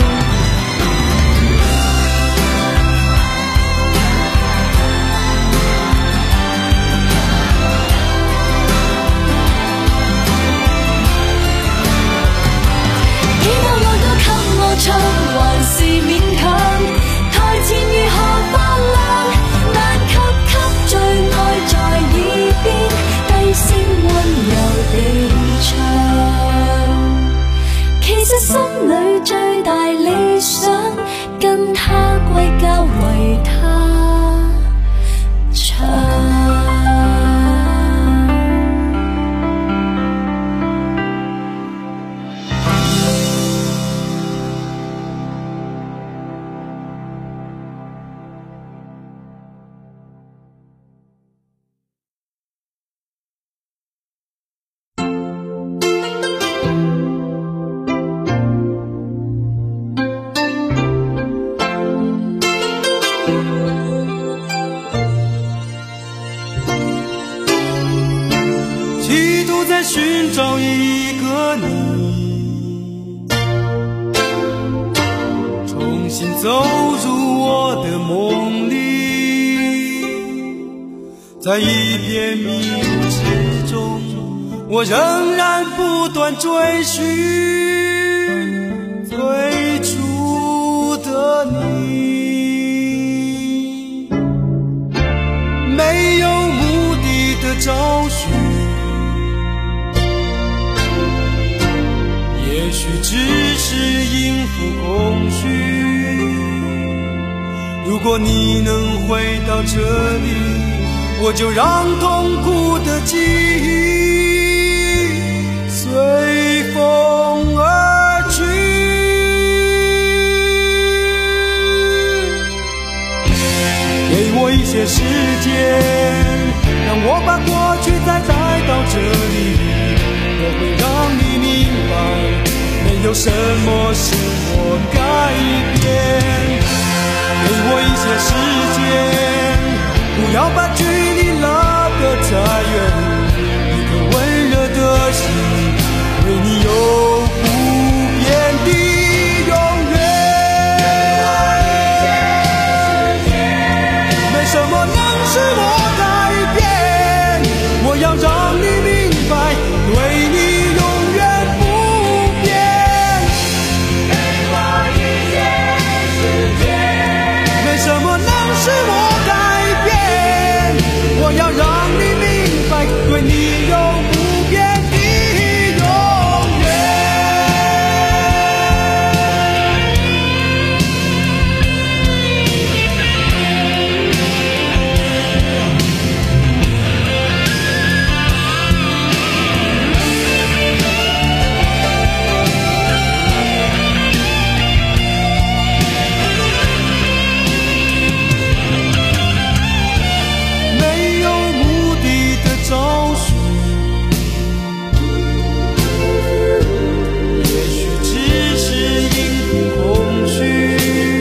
唱還是勉強，台前如何發亮？難給給最愛在耳邊，低聲溫柔地唱。其實心裏最大理想，跟他歸家為他唱。 寻找一个你，重新走入我的梦里，在一片迷雾之中，我仍然不断追寻最初的你，没有目的的找寻，也许只是应付空虚。如果你能回到这里，我就让痛苦的记忆随风而去。给我一些时间，让我把过去再带到这里，我会让你明白，没有什么是我改变。给我一些时间，不要把距离拉得太远，一颗温热的心，为你有不变的永远。没什么能使我改变，我要让你明白，对你永远不变。给我一些时间，没什么能使我改变，我要让你明白，对你有不变的永远。没有目的的找寻，也许只是应付空虚。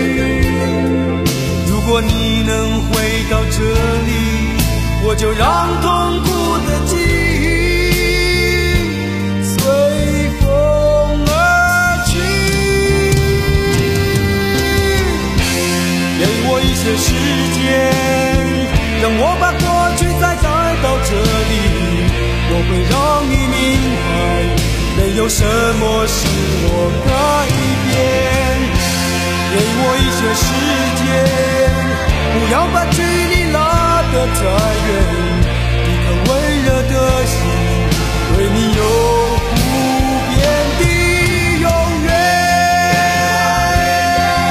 如果你能回到这里，我就让痛苦的记忆随风而去。给我一些时间，让我把过去再带到这里，我会让你明白，没有什么是我改变。给我一些时间，不要把距离拉得太远，一颗温热的心，对你有不变的永远。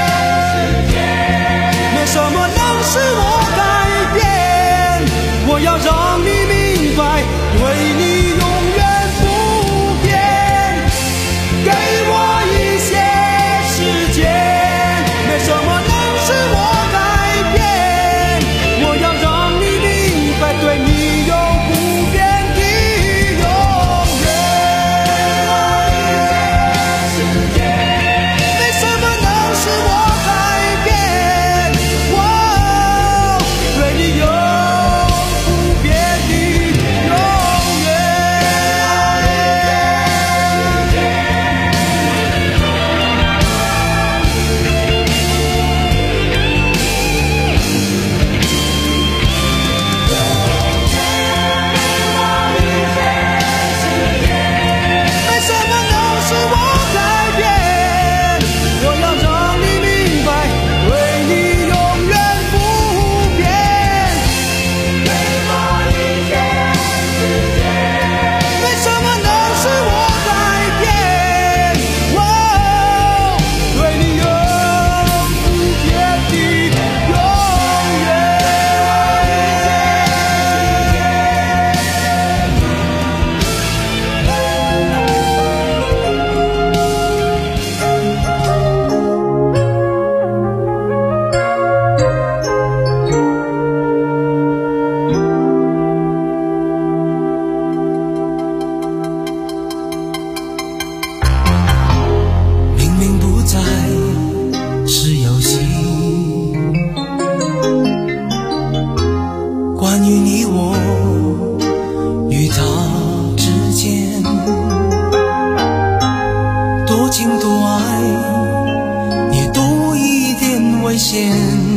近多爱，也多一点危险。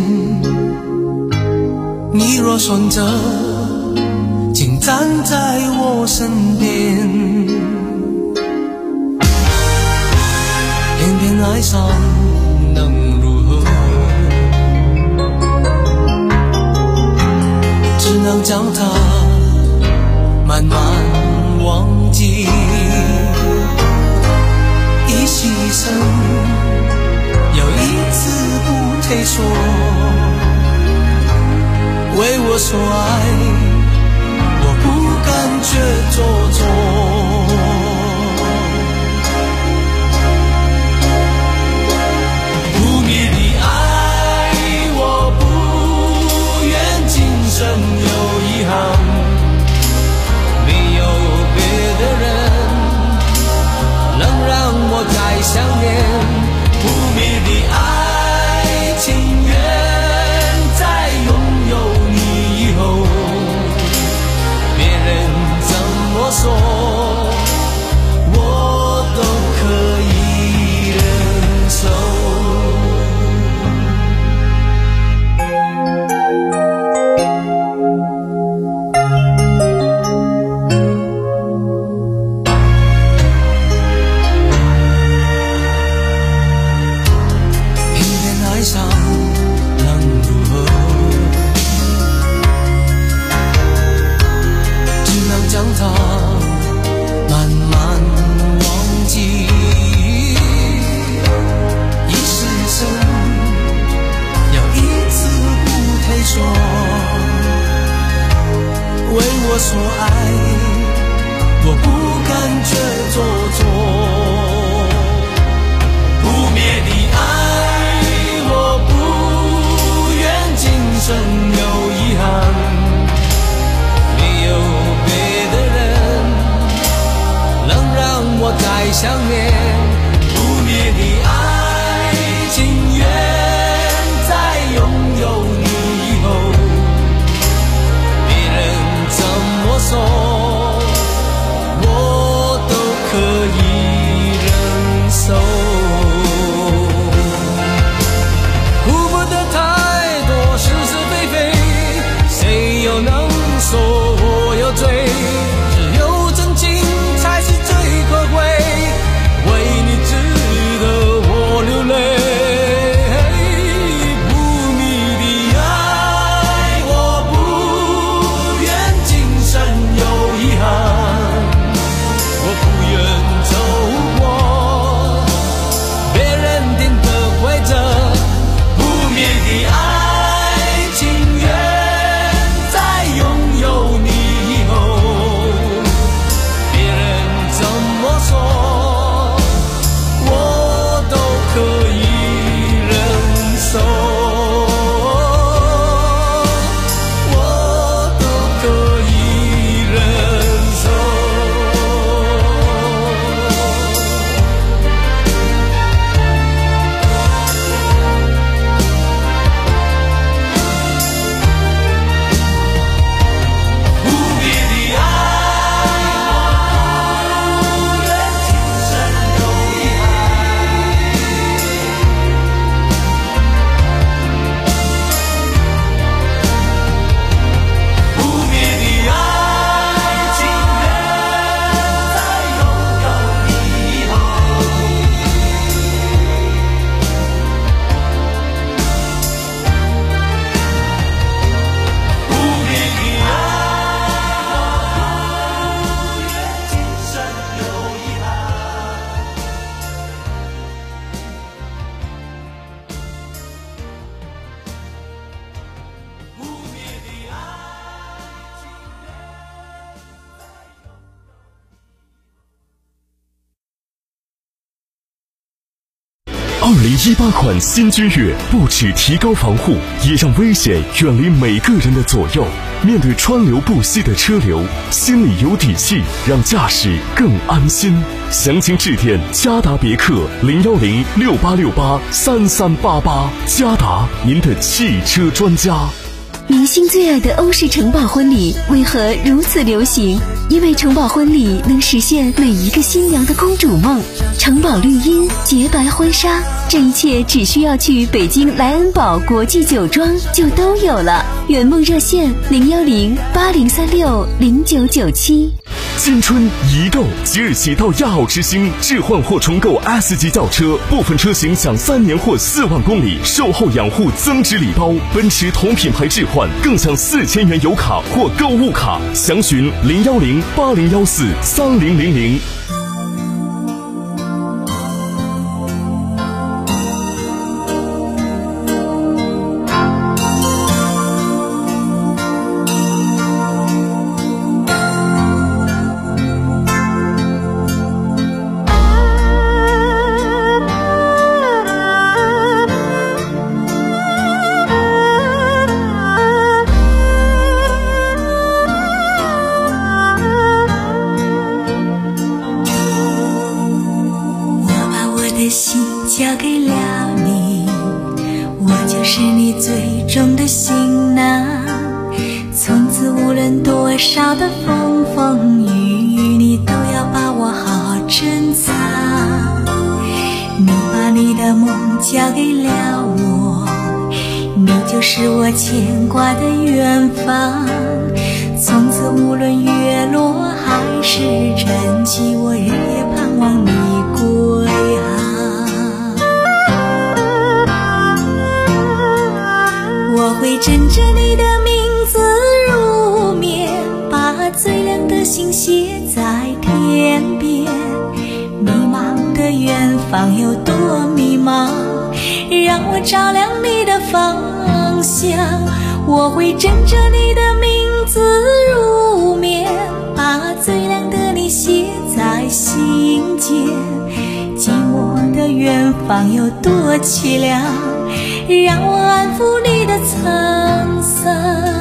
你若选择，请站在我身边。偏偏爱上能如何？只能将它慢慢忘记。一牺牲，又一次不退缩。为我所爱，我不敢却做作。不灭的爱，我不愿今生有遗憾。没有别的人能让我再想念。不灭的爱，情愿在拥有你以后，别人怎么说，我都可以忍受。偏偏爱上能如何？只能将它慢慢忘记。一时生，要一次不退缩。为我所爱，我不敢却做作。不灭的爱，我不愿今生有遗憾。没有别的人能让我再想念。不灭的爱，情愿在拥有你以后，别人怎么说，我都可以忍受。顾不得太多是是非非，谁又能说我有罪？只有真情才是最可贵，为你值得我流泪。不灭的爱，我不愿今生有遗憾。我不愿走过别人定的规则。不灭的爱，情愿在拥有你以后，别人怎么说，我都可以忍受。我都可以忍受。不灭的爱，不愿今生有遗憾。不灭的爱，情愿在拥有你以后。不灭的爱，不愿今生有遗憾。不灭的爱，情愿在拥二零一八款新君越不只提高防护，也让危险远离每个人的左右。面对川流不息的车流，心里有底气，让驾驶更安心。详情致电嘉达别克零幺零六八六八三三八八，嘉达您的汽车专家。 明星最爱的欧式城堡婚礼为何如此流行？因为城堡婚礼能实现每一个新娘的公主梦。城堡绿荫、洁白婚纱，这一切只需要去北京莱恩堡国际酒庄就都有了。圆梦热线零幺零八零三六零九九七。 新春一购，即日起到亚奥之星置换或重购 S 级轿车，部分车型享三年或四万公里售后养护增值礼包，奔驰同品牌置换更享四千元油卡或购物卡。详询零幺零八零幺四三零零零。 交给了你，我就是你最终的新郎。从此无论多少的风风雨雨，你都要把我好好珍藏。你把你的梦交给了我，你就是我牵挂的远方。从此无论月落还是晨起，我日夜盼望你归航。我会枕着你的名字入眠，把最亮的星写在天边。迷茫的远方有多迷茫，让我照亮你的方向。我会枕着你的名字入眠，把最亮的你写在心间。寂寞的远方有多凄凉，让我安抚你的沧桑。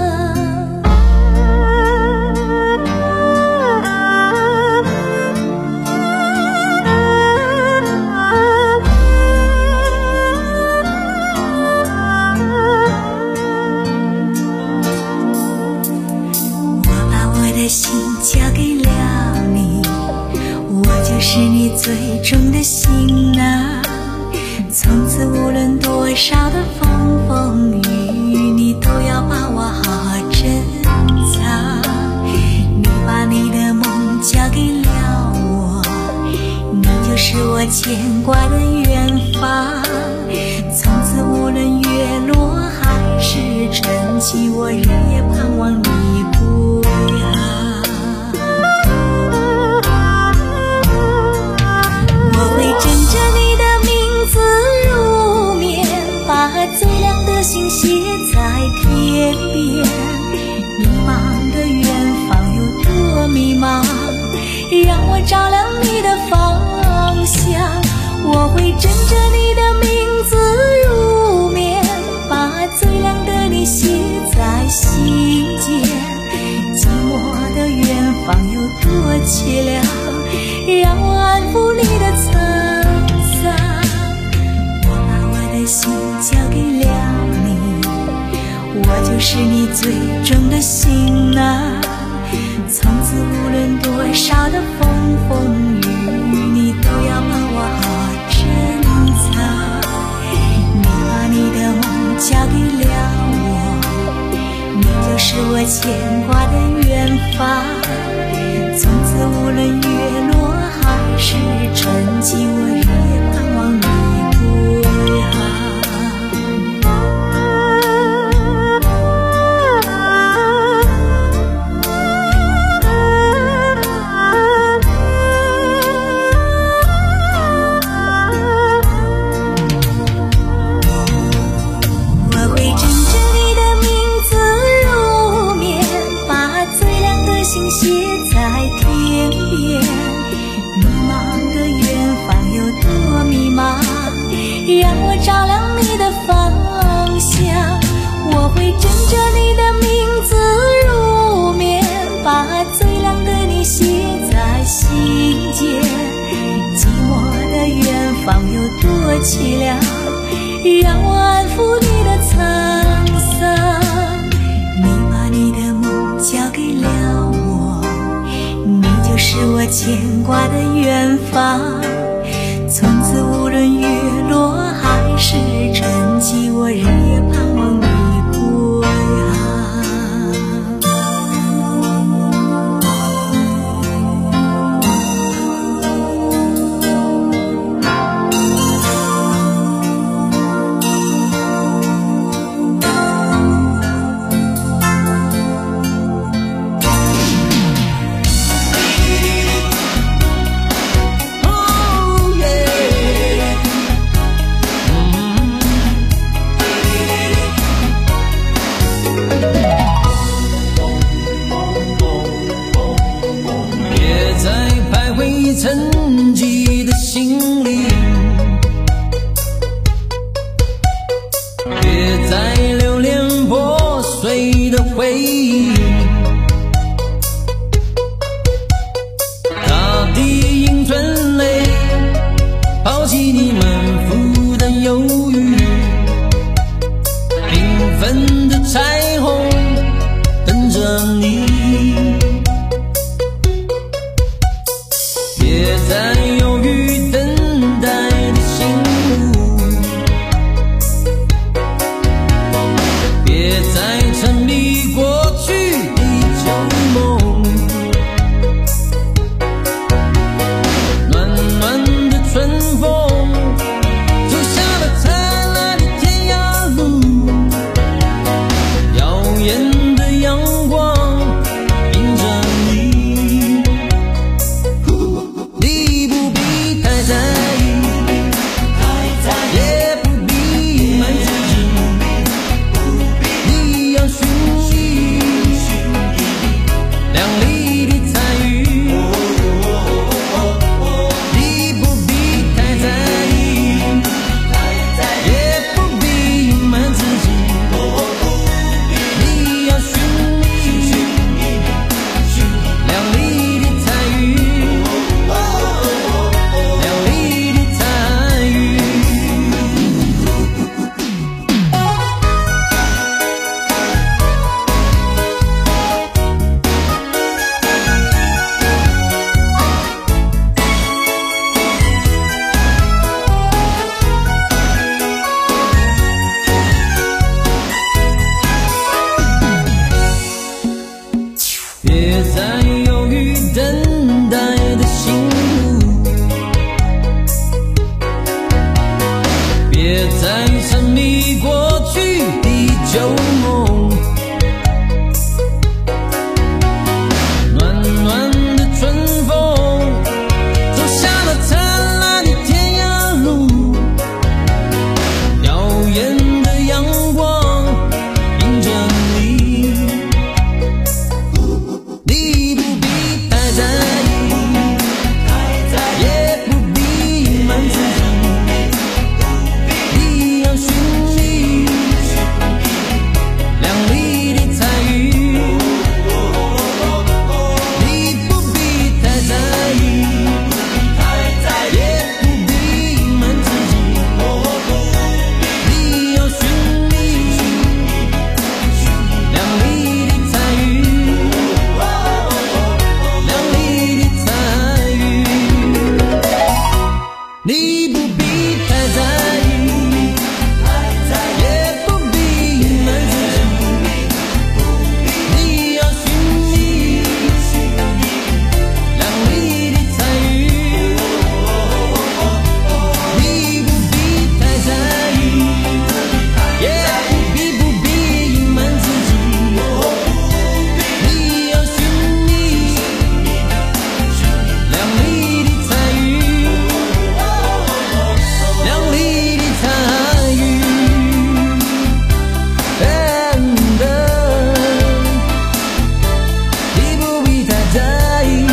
我把我的心交给了你，我就是你最终的新郎。从此无论多少的风风雨雨，你都要把我好好珍藏。你把你的梦交给了我，你就是我牵挂的远方。从此无论月落还是晨起，我日夜盼望你归航。我会枕着你的名字入眠，把最亮的星写在天边。迷茫的远方有多迷茫，让我照亮你的方向。我会枕着你的名字入眠，把最亮的你写在心间。寂寞的远方有多凄凉，让我安抚你的沧桑。我把我的心交给了你，我就是你最终的新郎。从此无论多少的风风雨雨，你都要把我好好珍藏。你把你的梦交给了我，你就是我牵挂的远方。从此无论月落还是晨起，我日夜盼望你归航。写在天边，迷茫的远方有多迷茫，让我照亮你的方向。我会枕着你的名字入眠，把最亮的你写在心间。寂寞的远方有多凄凉，让我安抚你的沧桑。 是我牵挂的远方。从此无论月落还是沉寂，我日夜盼望你归沉寂的心灵，别再留恋破碎的回忆。大地应吞泪，抛弃你们负担忧郁。缤纷的彩虹等着你。别再犹豫等待的心路，别再沉迷过去的旧梦。暖暖的春风走下了灿烂的天涯路，耀眼的阳光迎着你。你不必太在意，也不必隐瞒自己，你要寻觅亮丽的彩云。你不必太在意，也不必隐瞒自己，你要寻觅亮丽的彩云。别再犹豫等待的心路，别再沉迷过去的旧梦。暖暖的春风走下了灿烂的天涯路，耀眼的阳光迎着你。你不必太在意，也不必隐瞒自己，你要寻觅亮丽的彩云。你不必太在意，也不必隐瞒自己，你要寻觅亮丽的彩云。你不必太在意，也不必隐瞒自己，你要寻觅亮丽的彩云。你不必太在意，也不必不必隐瞒自己，你要寻觅亮丽的彩云。亮丽的彩云，真的，你不必太在意。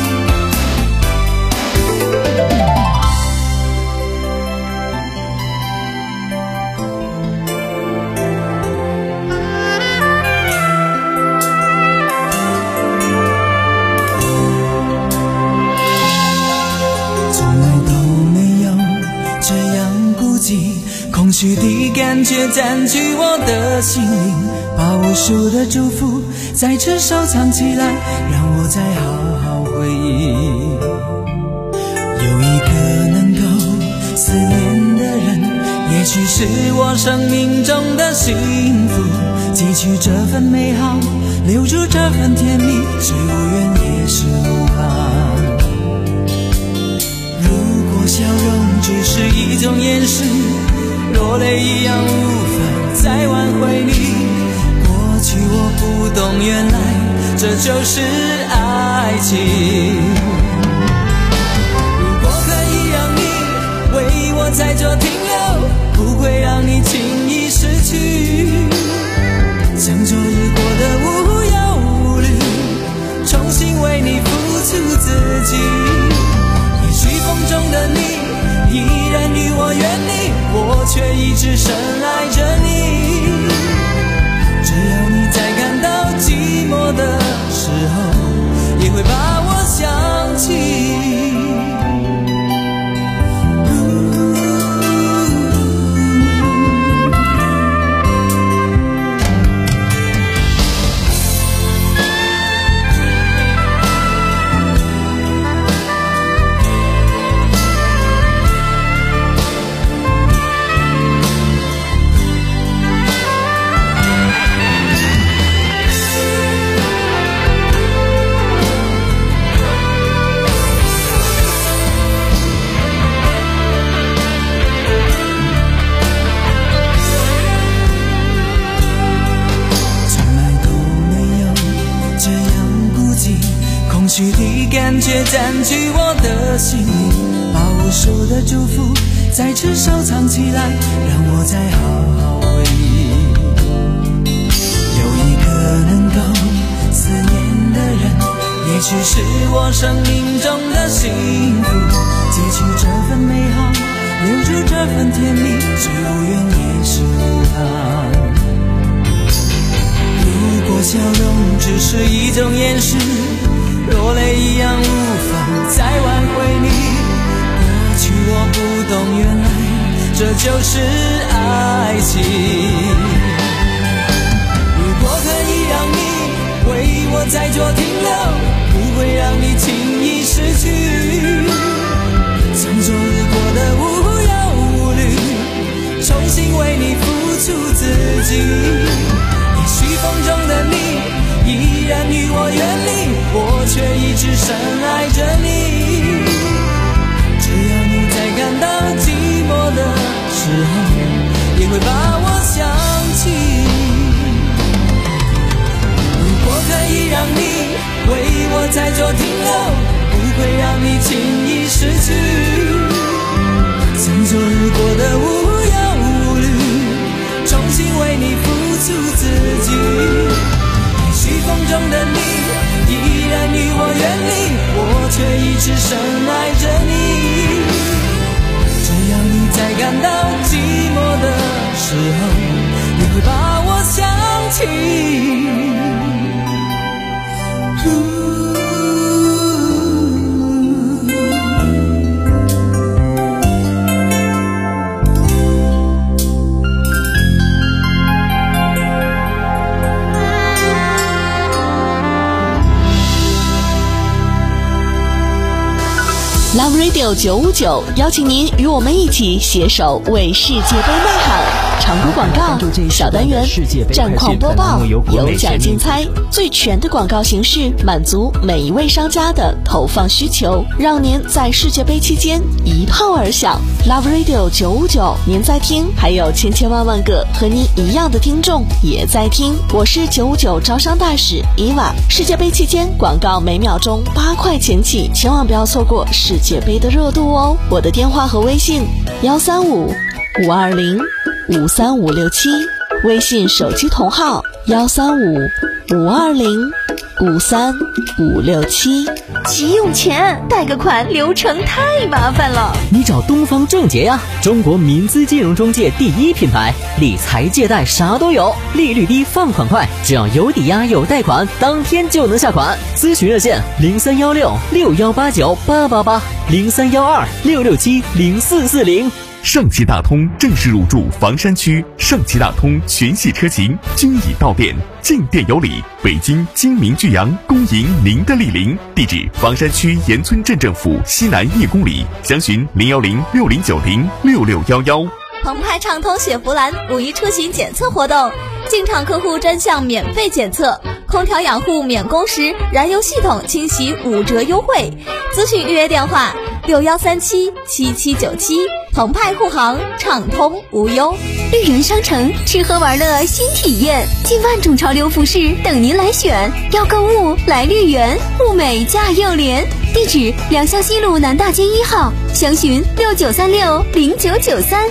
从来都没有这样孤寂，空虚的感觉占据我的心灵，把无数的祝福在这收藏起来，让我我再好好回忆。有一个能够思念的人，也许是我生命中的幸福。汲取这份美好，留住这份甜蜜，是无怨也是无憾。如果笑容只是一种掩饰，若泪一样无法再挽回你。过去我不懂，原来这就是爱情。如果可以让你为我在做停留，不会让你轻易失去。像昨日过的无忧无虑，重新为你付出自己。也许风中的你依然与我远离，我却一直深爱着你。只要你在感到寂寞的时候，也会把我想起。空虚的感觉占据我的心里，把无数的祝福再次收藏起来，让我再好好回忆。有一个能够思念的人，也许是我生命中的幸福。汲取这份美好，留住这份甜蜜，是无怨也是无憾。如果笑容只是一种掩饰，若泪一样无法再挽回你。过去我不懂，原来这就是爱情。如果可以让你为我在做停留，不会让你轻易失去。像昨日过的无忧无虑，重新为你付出自己。也许风中的你依然与我远离，我却一直深爱着你。只要你在感到寂寞的时候，也会把我想起。如果可以让你为我在做停留，不会让你轻易失去。像昨日过的无忧无虑，重新为你付出自己。也许风中的你依然与我远离，我却一直深爱着你。只要你在感到寂寞的时候，也会把我想起。 Love Radio 九五九邀请您与我们一起携手为世界杯呐喊。常规广告小单元，战况播报，有奖竞猜，最全的广告形式，满足每一位商家的投放需求，让您在世界杯期间一炮而响。Love Radio 九五九，您在听，还有千千万万个和您一样的听众也在听。我是九五九招商大使伊娃。世界杯期间广告每秒钟八块钱起，千万不要错过世界杯的热度哦。我的电话和微信幺三五五二零五三五六七，微信手机同号幺三五五二零五三五六七。 急用钱，贷个款流程太麻烦了。 你找东方正杰呀，中国民资金融中介第一品牌，理财借贷啥都有，利率低，放款快，只要有抵押有贷款，当天就能下款。咨询热线零三幺六六幺八九八八八，零三幺二六六七零四四零。 上汽大通正式入驻房山区，上汽大通全系车型均已到店，进店有礼。北京精明巨阳恭迎您的莅临，地址房山区盐村镇政府西南一公里，详询零幺零六零九零六六幺幺。 澎湃畅通雪佛兰五一出行检测活动，进场客户专项免费检测，空调养护免工时，燃油系统清洗五折优惠。咨询预约电话六幺三七七七九七。澎湃护航，畅通无忧。 绿园商城吃喝玩乐新体验，近万种潮流服饰等您来选。要购物来绿园，物美价又廉。地址：良乡西路南大街一号，详询六九三六零九九三。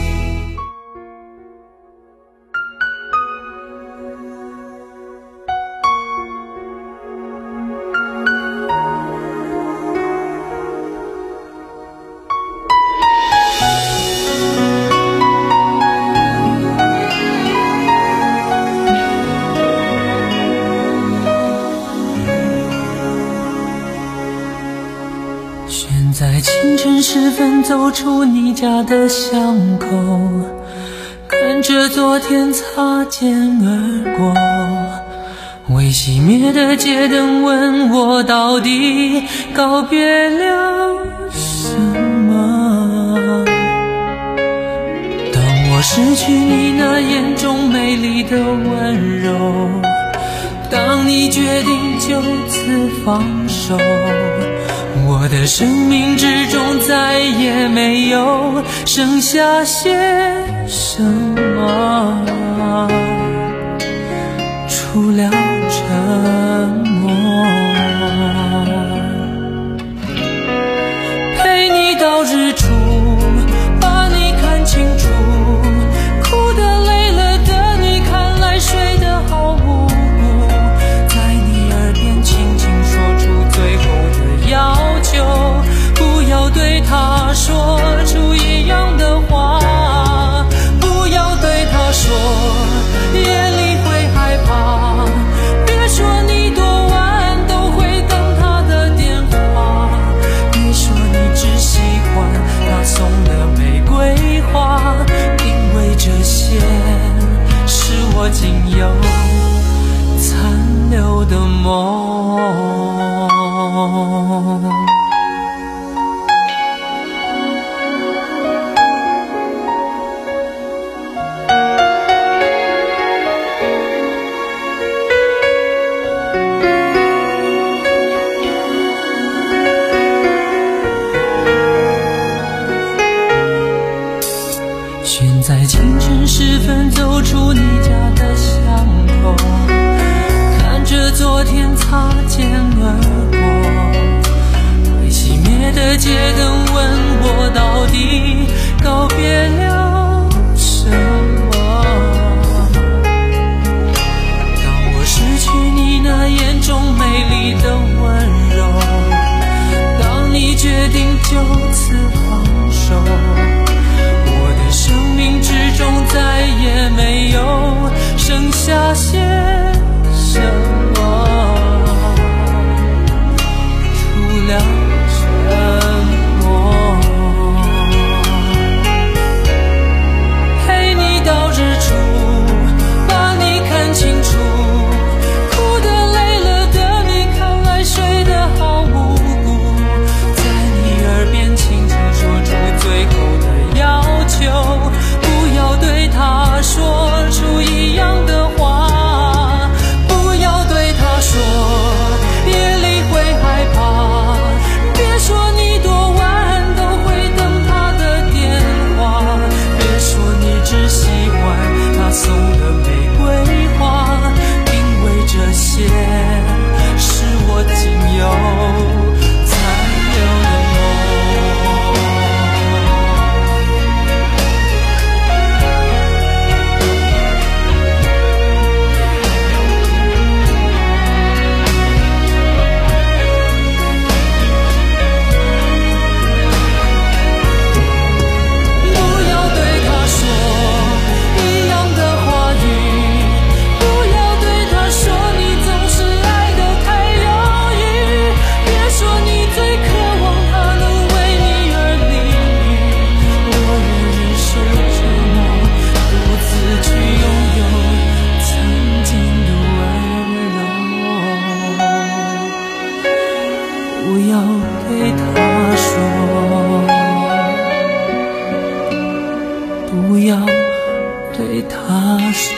在清晨时分走出你家的巷口，看着昨天擦肩而过，未熄灭的街灯问我到底告别了什么。当我失去你那眼中美丽的温柔，当你决定就此放手，我的生命之中再也没有剩下些什么，除了沉默。陪你到日出，把你看清楚，哭得累了的你看来睡得好无辜，在你耳边轻轻说出最后的要求，不要对他说出一样的话，不要对他说夜里会害怕，别说你多晚都会等他的电话，别说你只喜欢他送的玫瑰花，因为这些是我仅有残留的梦。选在清晨时分走出你家的巷口，看着昨天擦肩而过，未熄灭的街灯问我到底告别了什么。当我失去你那眼中美丽的温柔，当你决定就此放手，生命之中再也没有剩下些什么，除了沉默。 要对他说。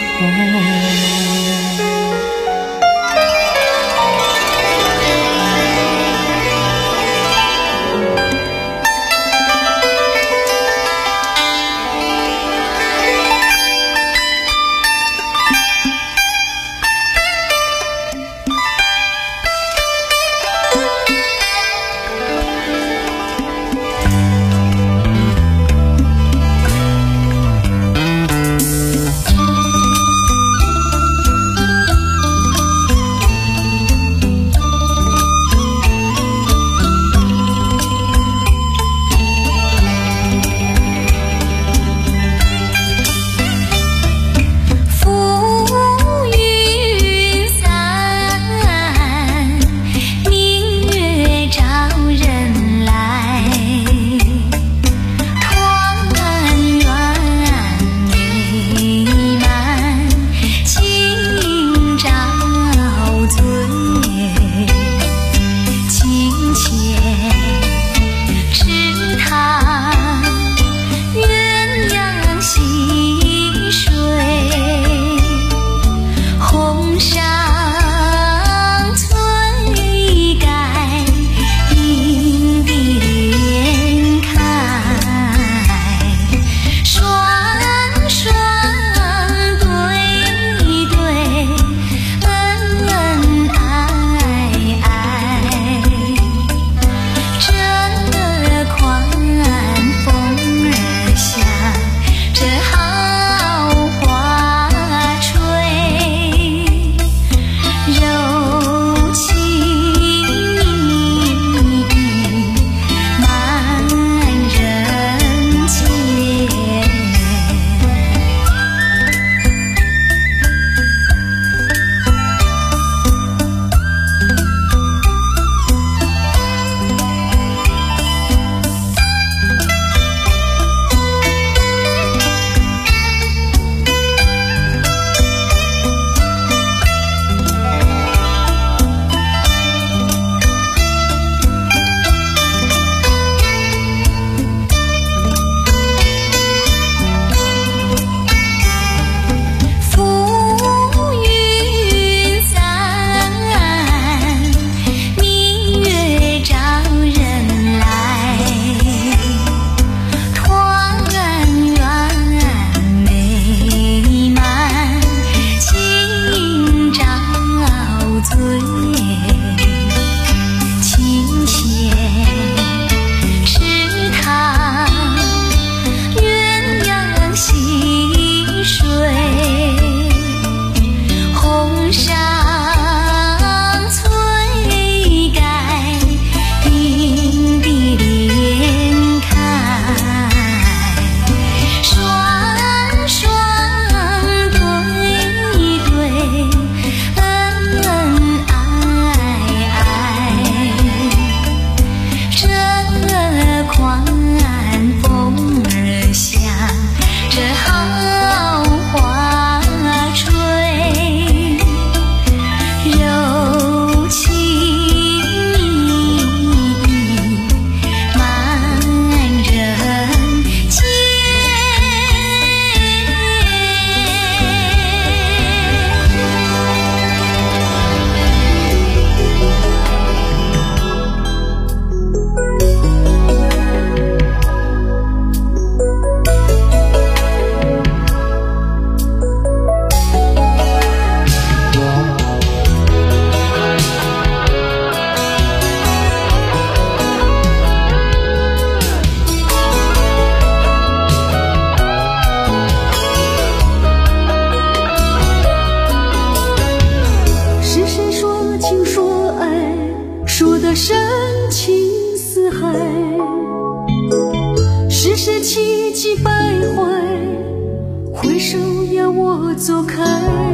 走开。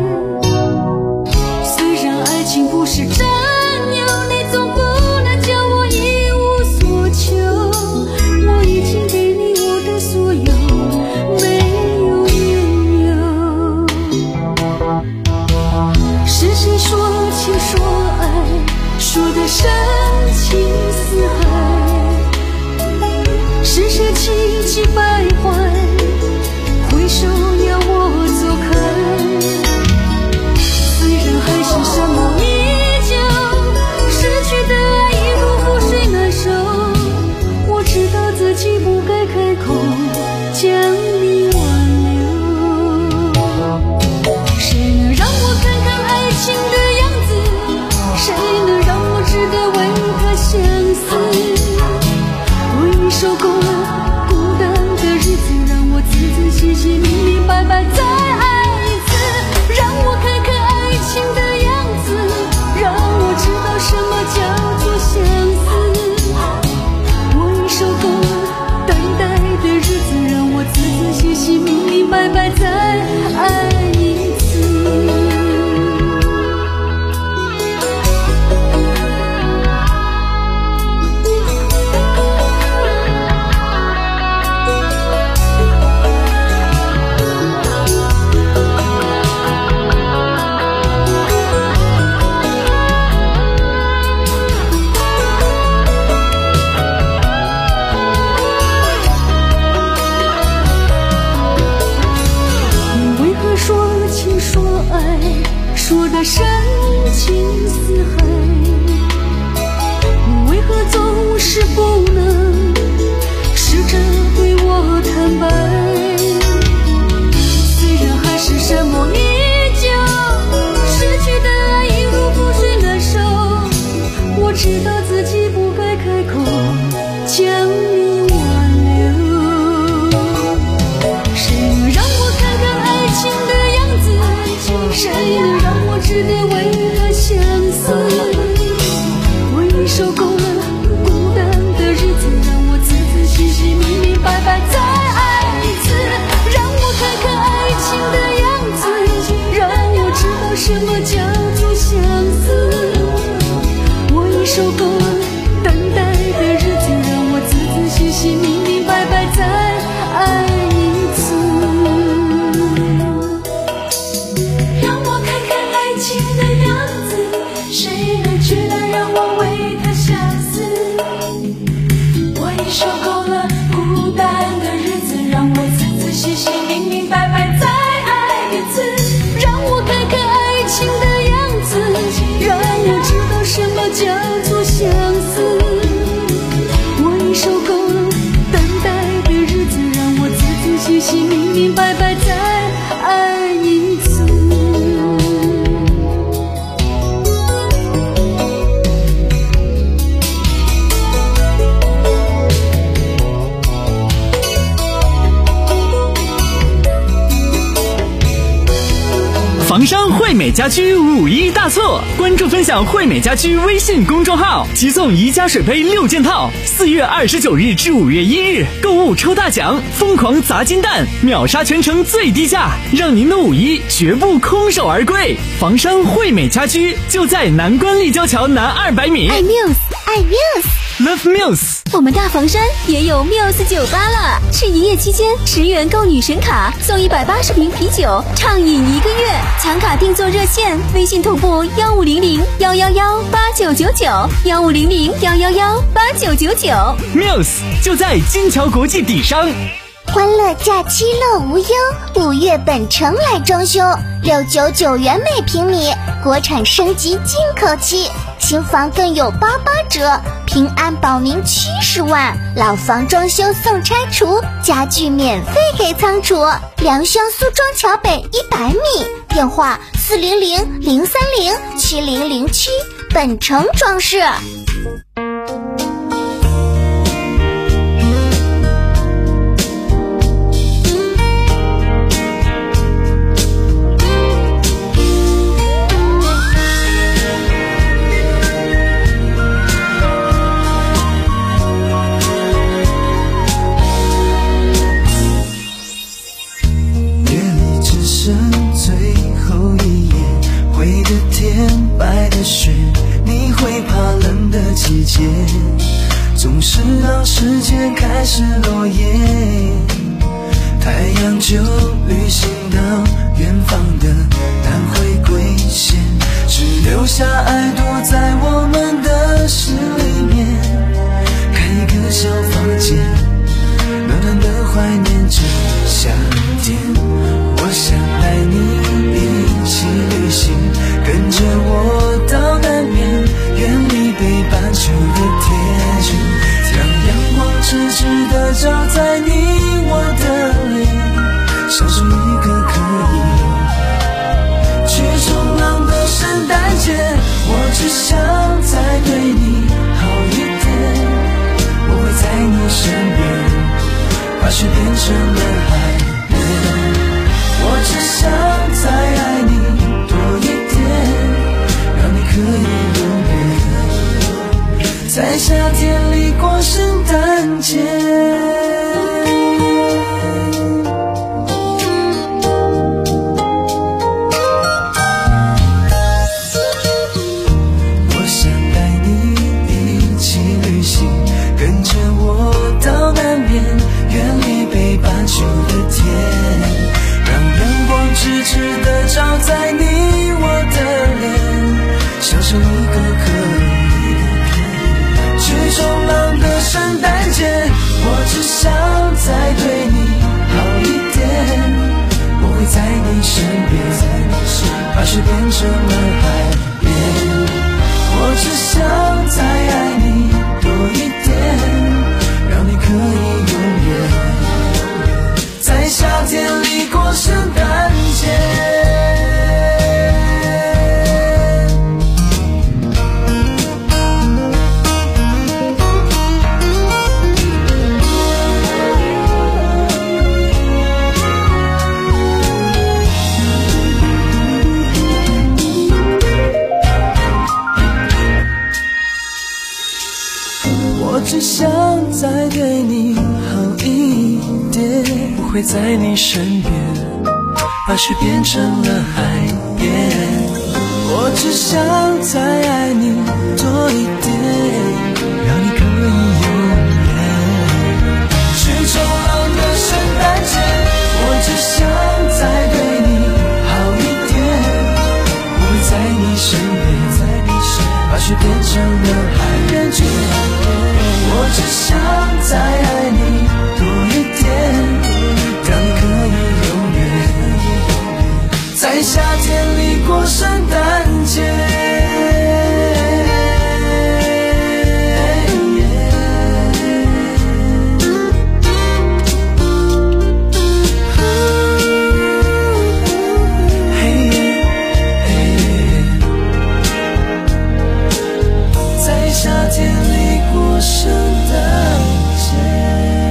虽然爱情不是占有，你总不能叫我一无所求。我已经给你我的所有，没有缘由。是谁说情说爱，说的深情似海？是谁气急败坏？回首说的深情似海，你为何总是不能试着对我坦白？虽然还是什么你就失去的爱已如覆水难收，我知道自己不该开口将你挽留。谁能让我看看爱情的样子？谁能让我值得为他相思？我已受够了孤单的日子，让我仔仔细细明明白白再爱一次，让我看看爱情的样子，让我知道什么叫做相思。我已受够了等待的日子，让我仔仔细细明明白白再爱一次。让我看看爱情的样子，谁能值得让我为他相思？我已受够了孤单的日子，让我仔仔细细明明白白再爱一次，让我看看爱情的样子，让我知道什么叫做相思。我已受够了等待的日子，让我仔仔细细明明白白再爱一次。 房商惠美家居五一大促，关注分享惠美家居微信公众号，即送宜家水杯六件套。四月二十九日至五月一日，购物抽大奖，疯狂砸金蛋，秒杀全城最低价，让您的五一绝不空手而归。房商惠美家居就在南关立交桥南二百米。 爱 Muse， 爱 Muse，Love Muse。 我们大房山也有 Muse 酒吧了，是一夜期间十元购女神卡送一百八十瓶啤酒，畅饮一个月。抢卡订座热线：微信同步幺五零零幺幺幺八九九九幺五零零幺幺幺八九九九。 Muse 就在金桥国际底商。 欢乐假期乐无忧，五月本城来装修，六九九元每平米，国产升级进口漆，新房更有八八折，平安保您七十万，老房装修送拆除，家具免费给仓储，良乡苏庄桥北一百米，电话四零零零三零七零零七，本城装饰。 总是当世界开始落叶，太阳就旅行到远方的南回归线，只留下爱躲在我们的心里面，开一个小房间，暖暖的怀念着夏天。我想带你一起旅行，跟着我到南边，远离北半球的天气，让阳光直直地照在你我的脸，享受一个可以去冲浪的圣诞节。我只想再对你好一点，我会在你身边，把雪变成了海边。我只想再爱你多一点，让你可以永远在夏天里过圣诞节。我想带你一起旅行，跟着我到南边，远离北半球的天，让阳光直直地照在你我的脸，享受一个可以去冲浪的圣诞节。我只想再对你好一点，我会在你身边，把水变成了海边。我只想再爱你多一点，让你可以永远在夏天里过圣诞节。我只想再对你好一点，不会在你身边，把雪变成了海边。我只想再爱你多一点，让你可以永远去冲浪的圣诞节。我只想再对你好一点，不会在你身边，把雪变成了海边。我只想再爱你多一点，让你可以永远在夏天里过圣诞节。在夏天里过圣诞节。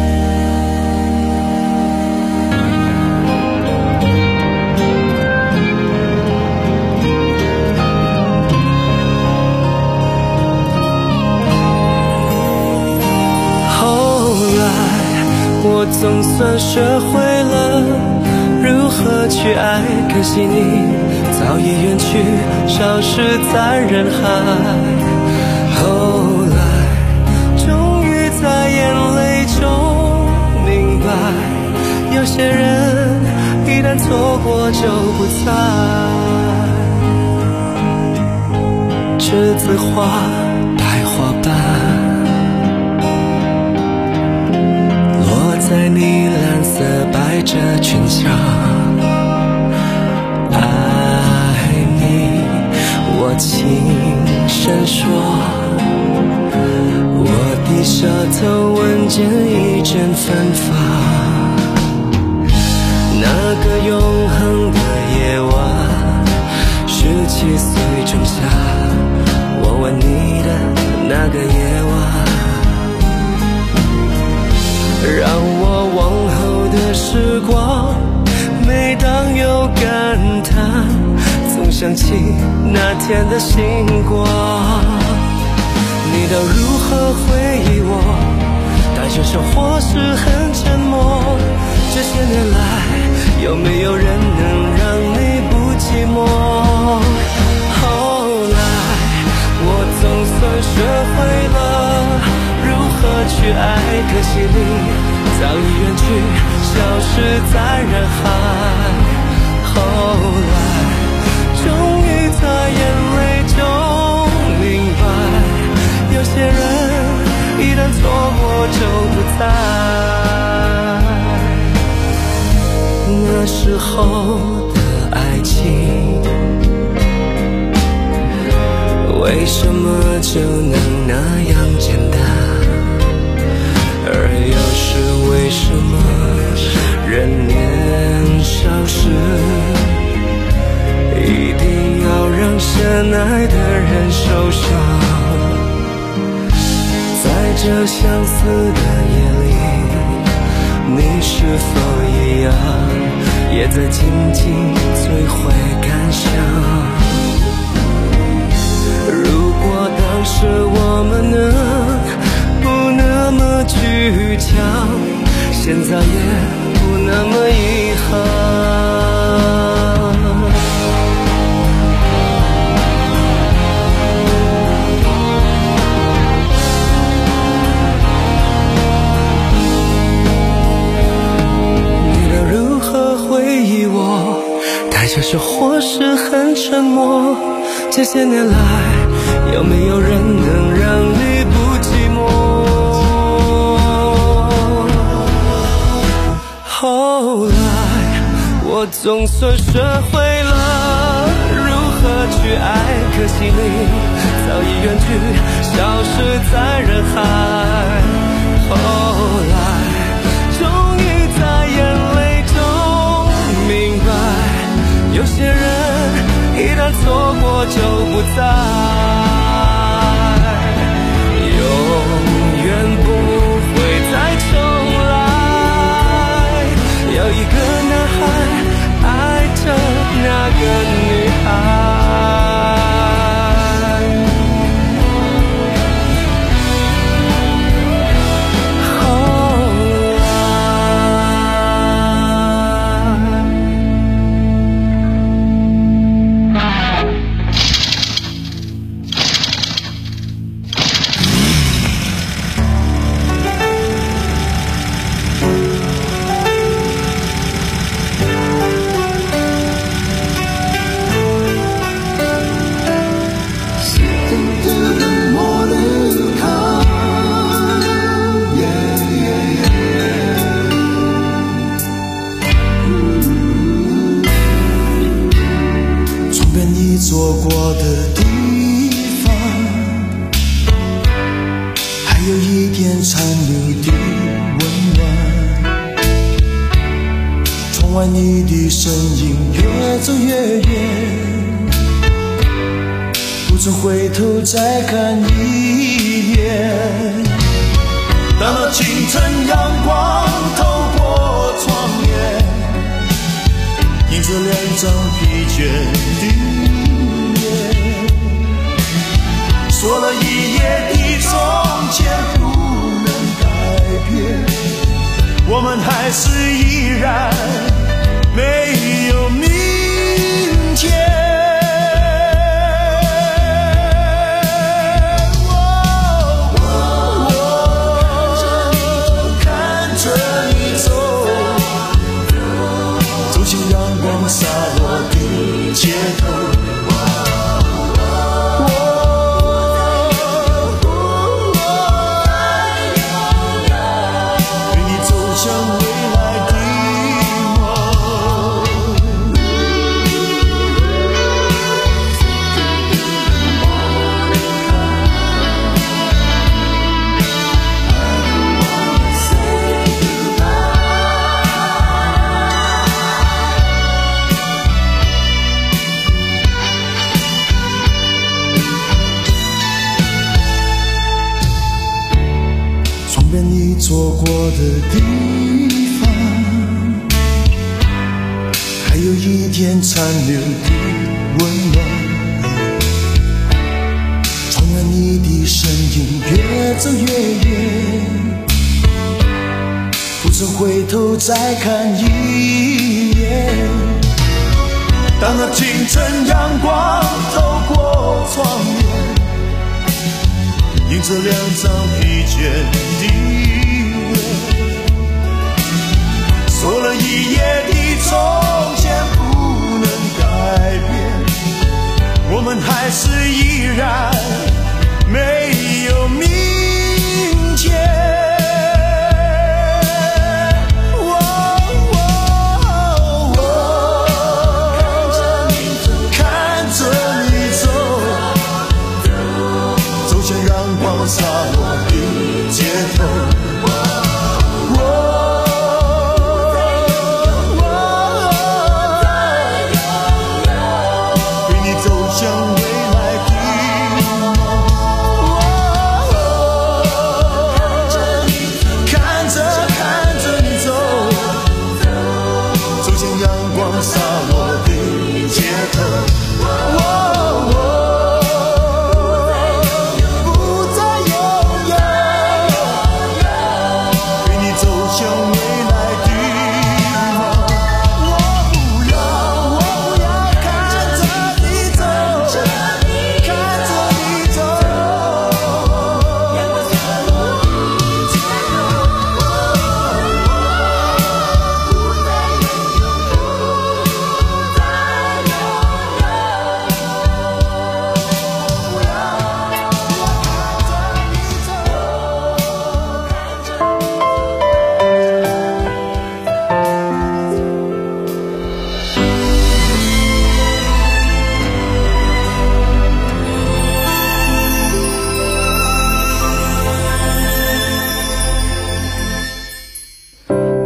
后来我总算学会了如何去爱，可惜你早已远去，消失在人海。后来终于在眼泪中明白，有些人一旦错过就不在。栀子花白花瓣落在你蓝色百褶裙上，爱你我轻声说，我低下头闻见一阵芬芳。那个永恒的夜晚，十七岁仲夏，我吻你的那个夜晚，让我往后的时光，每当有感叹，总想起那天的星光。你都如何回忆我？带着生活是很沉默。这些年来，有没有人能让你不寂寞？后来，我总算学会了如何去爱，可惜你早已远去，消失在人海。后来，终于在眼泪中明白，有些人一旦错过就不在。那时候的爱情，为什么就能那样简单？而又是为什么人年少时，一定要让深爱的人受伤？在这相似的夜里，你是否一样，也在静静追悔感伤？如果当时我们能不那么倔强，现在也不那么遗憾。这生活是很沉默，这些年来，有没有人能让你不寂寞？后来，我总算学会了如去爱，可惜你早已远去，消失在人海。后来终于在眼泪中明白，有些人一旦错过就不再，永远不会再重来。有一个男孩爱着那个女孩。 坐过的地方，还有一点残留的温暖。窗外你的身影越走越远，不曾回头再看一眼。当那清晨阳光透过窗帘，映着两张疲倦的说了一夜的从前不能改变，我们还是依然没有明天。看着你走，走进阳光洒落的街头。坐过的地方，还有一点残留的温暖。窗外你的身影越走越远，不曾回头再看一眼。当那清晨阳光透过窗帘，映着两张疲倦的说了一夜的从前不能改变，我们还是依然没有明天。看着你走，走向阳光洒落的街头。向未来的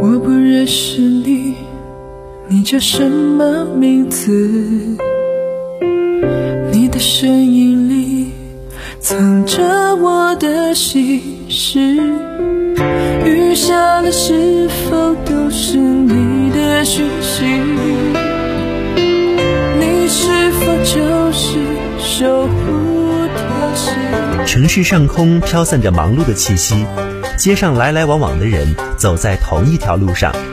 我不认识你，你叫什么名字？你的声音里藏着我的心事，雨下了是否都是你的讯息？你是否就是守护天使？ 城市上空飘散着忙碌的气息，街上来来往往的人走在同一条路上，